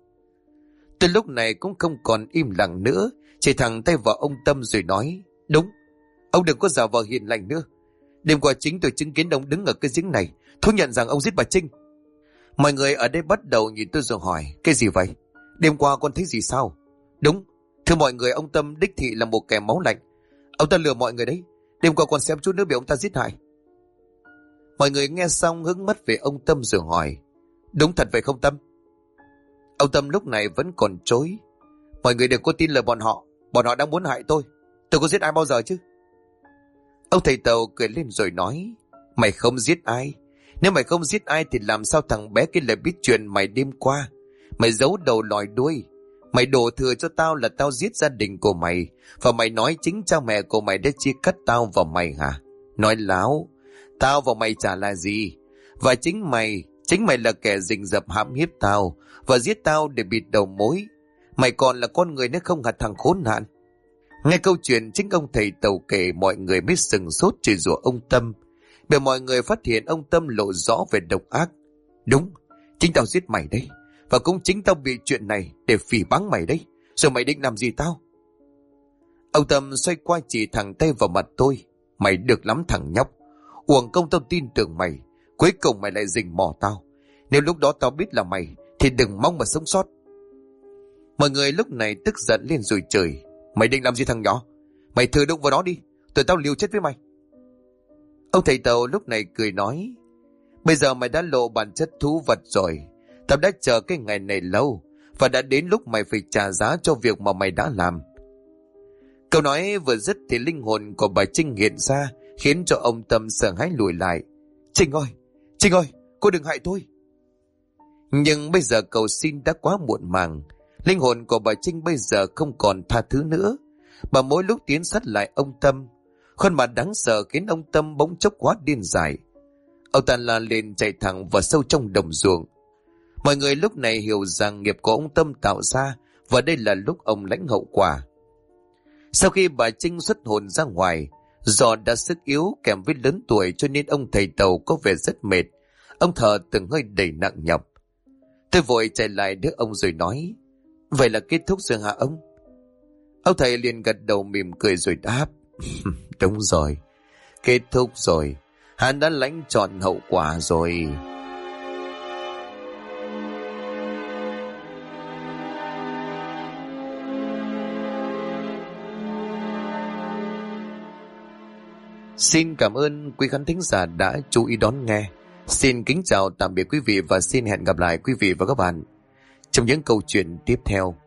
Từ lúc này cũng không còn im lặng nữa, chỉ thẳng tay vào ông Tâm rồi nói, đúng, ông đừng có giả vờ hiền lành nữa. Đêm qua chính tôi chứng kiến ông đứng ở cái giếng này, thú nhận rằng ông giết bà Trinh. Mọi người ở đây bắt đầu nhìn tôi rồi hỏi, cái gì vậy? Đêm qua con thấy gì sao? Đúng, thưa mọi người, ông Tâm đích thị là một kẻ máu lạnh. Ông ta lừa mọi người đấy. Đêm qua con xem chút nữa bị ông ta giết hại. Mọi người nghe xong hướng mắt về ông Tâm rồi hỏi, đúng thật vậy không Tâm? Ông Tâm lúc này vẫn còn chối, mọi người đừng có tin lời bọn họ đang muốn hại tôi có giết ai bao giờ chứ? Ông thầy Tàu cười lên rồi nói, mày không giết ai. Nếu mày không giết ai thì làm sao thằng bé kia lại biết chuyện mày đêm qua? Mày giấu đầu lòi đuôi. Mày đổ thừa cho tao là tao giết gia đình của mày, và mày nói chính cha mẹ của mày đã chia cắt tao và mày hả? Nói láo. Tao và mày chả là gì. Và chính mày là kẻ rình rập hãm hiếp tao và giết tao để bịt đầu mối. Mày còn là con người nữa không hả thằng khốn nạn? Nghe câu chuyện chính ông thầy Tàu kể, mọi người mới sừng sốt chửi rủa ông Tâm. Bởi mọi người phát hiện ông Tâm lộ rõ về độc ác. Đúng, chính tao giết mày đấy. Và cũng chính tao bị chuyện này để phỉ báng mày đấy. Rồi mày định làm gì tao? Ông Tâm xoay qua chỉ thẳng tay vào mặt tôi. Mày được lắm thằng nhóc. Uổng công tao tin tưởng mày. Cuối cùng mày lại rình mò tao. Nếu lúc đó tao biết là mày thì đừng mong mà sống sót. Mọi người lúc này tức giận lên rồi chửi, mày định làm gì thằng nhỏ? Mày thử đụng vào nó đi, tụi tao liều chết với mày. Ông thầy Tàu lúc này cười nói, bây giờ mày đã lộ bản chất thú vật rồi. Tao đã chờ cái ngày này lâu, và đã đến lúc mày phải trả giá cho việc mà mày đã làm. Câu nói vừa dứt thì linh hồn của bà Trinh hiện ra, khiến cho ông Tâm sợ hãi lùi lại. Trinh ơi, cô đừng hại tôi. Nhưng bây giờ cầu xin đã quá muộn màng. Linh hồn của bà Trinh bây giờ không còn tha thứ nữa. Bà mỗi lúc tiến sát lại ông Tâm, khuôn mặt đáng sợ khiến ông Tâm bỗng chốc quá điên dại. Ông ta la lên chạy thẳng vào sâu trong đồng ruộng. Mọi người lúc này hiểu rằng nghiệp của ông Tâm tạo ra, và đây là lúc ông lãnh hậu quả. Sau khi bà Trinh xuất hồn ra ngoài, do đã sức yếu kèm với lớn tuổi cho nên ông thầy Tàu có vẻ rất mệt. Ông thở từng hơi đầy nặng nhọc. Tôi vội chạy lại đứa ông rồi nói, vậy là kết thúc rồi hả ông? Ông thầy liền gật đầu mỉm cười rồi đáp, đúng rồi, kết thúc rồi. Hắn đã lãnh trọn hậu quả rồi. Xin cảm ơn quý khán thính giả đã chú ý đón nghe. Xin kính chào tạm biệt quý vị và xin hẹn gặp lại quý vị và các bạn trong những câu chuyện tiếp theo.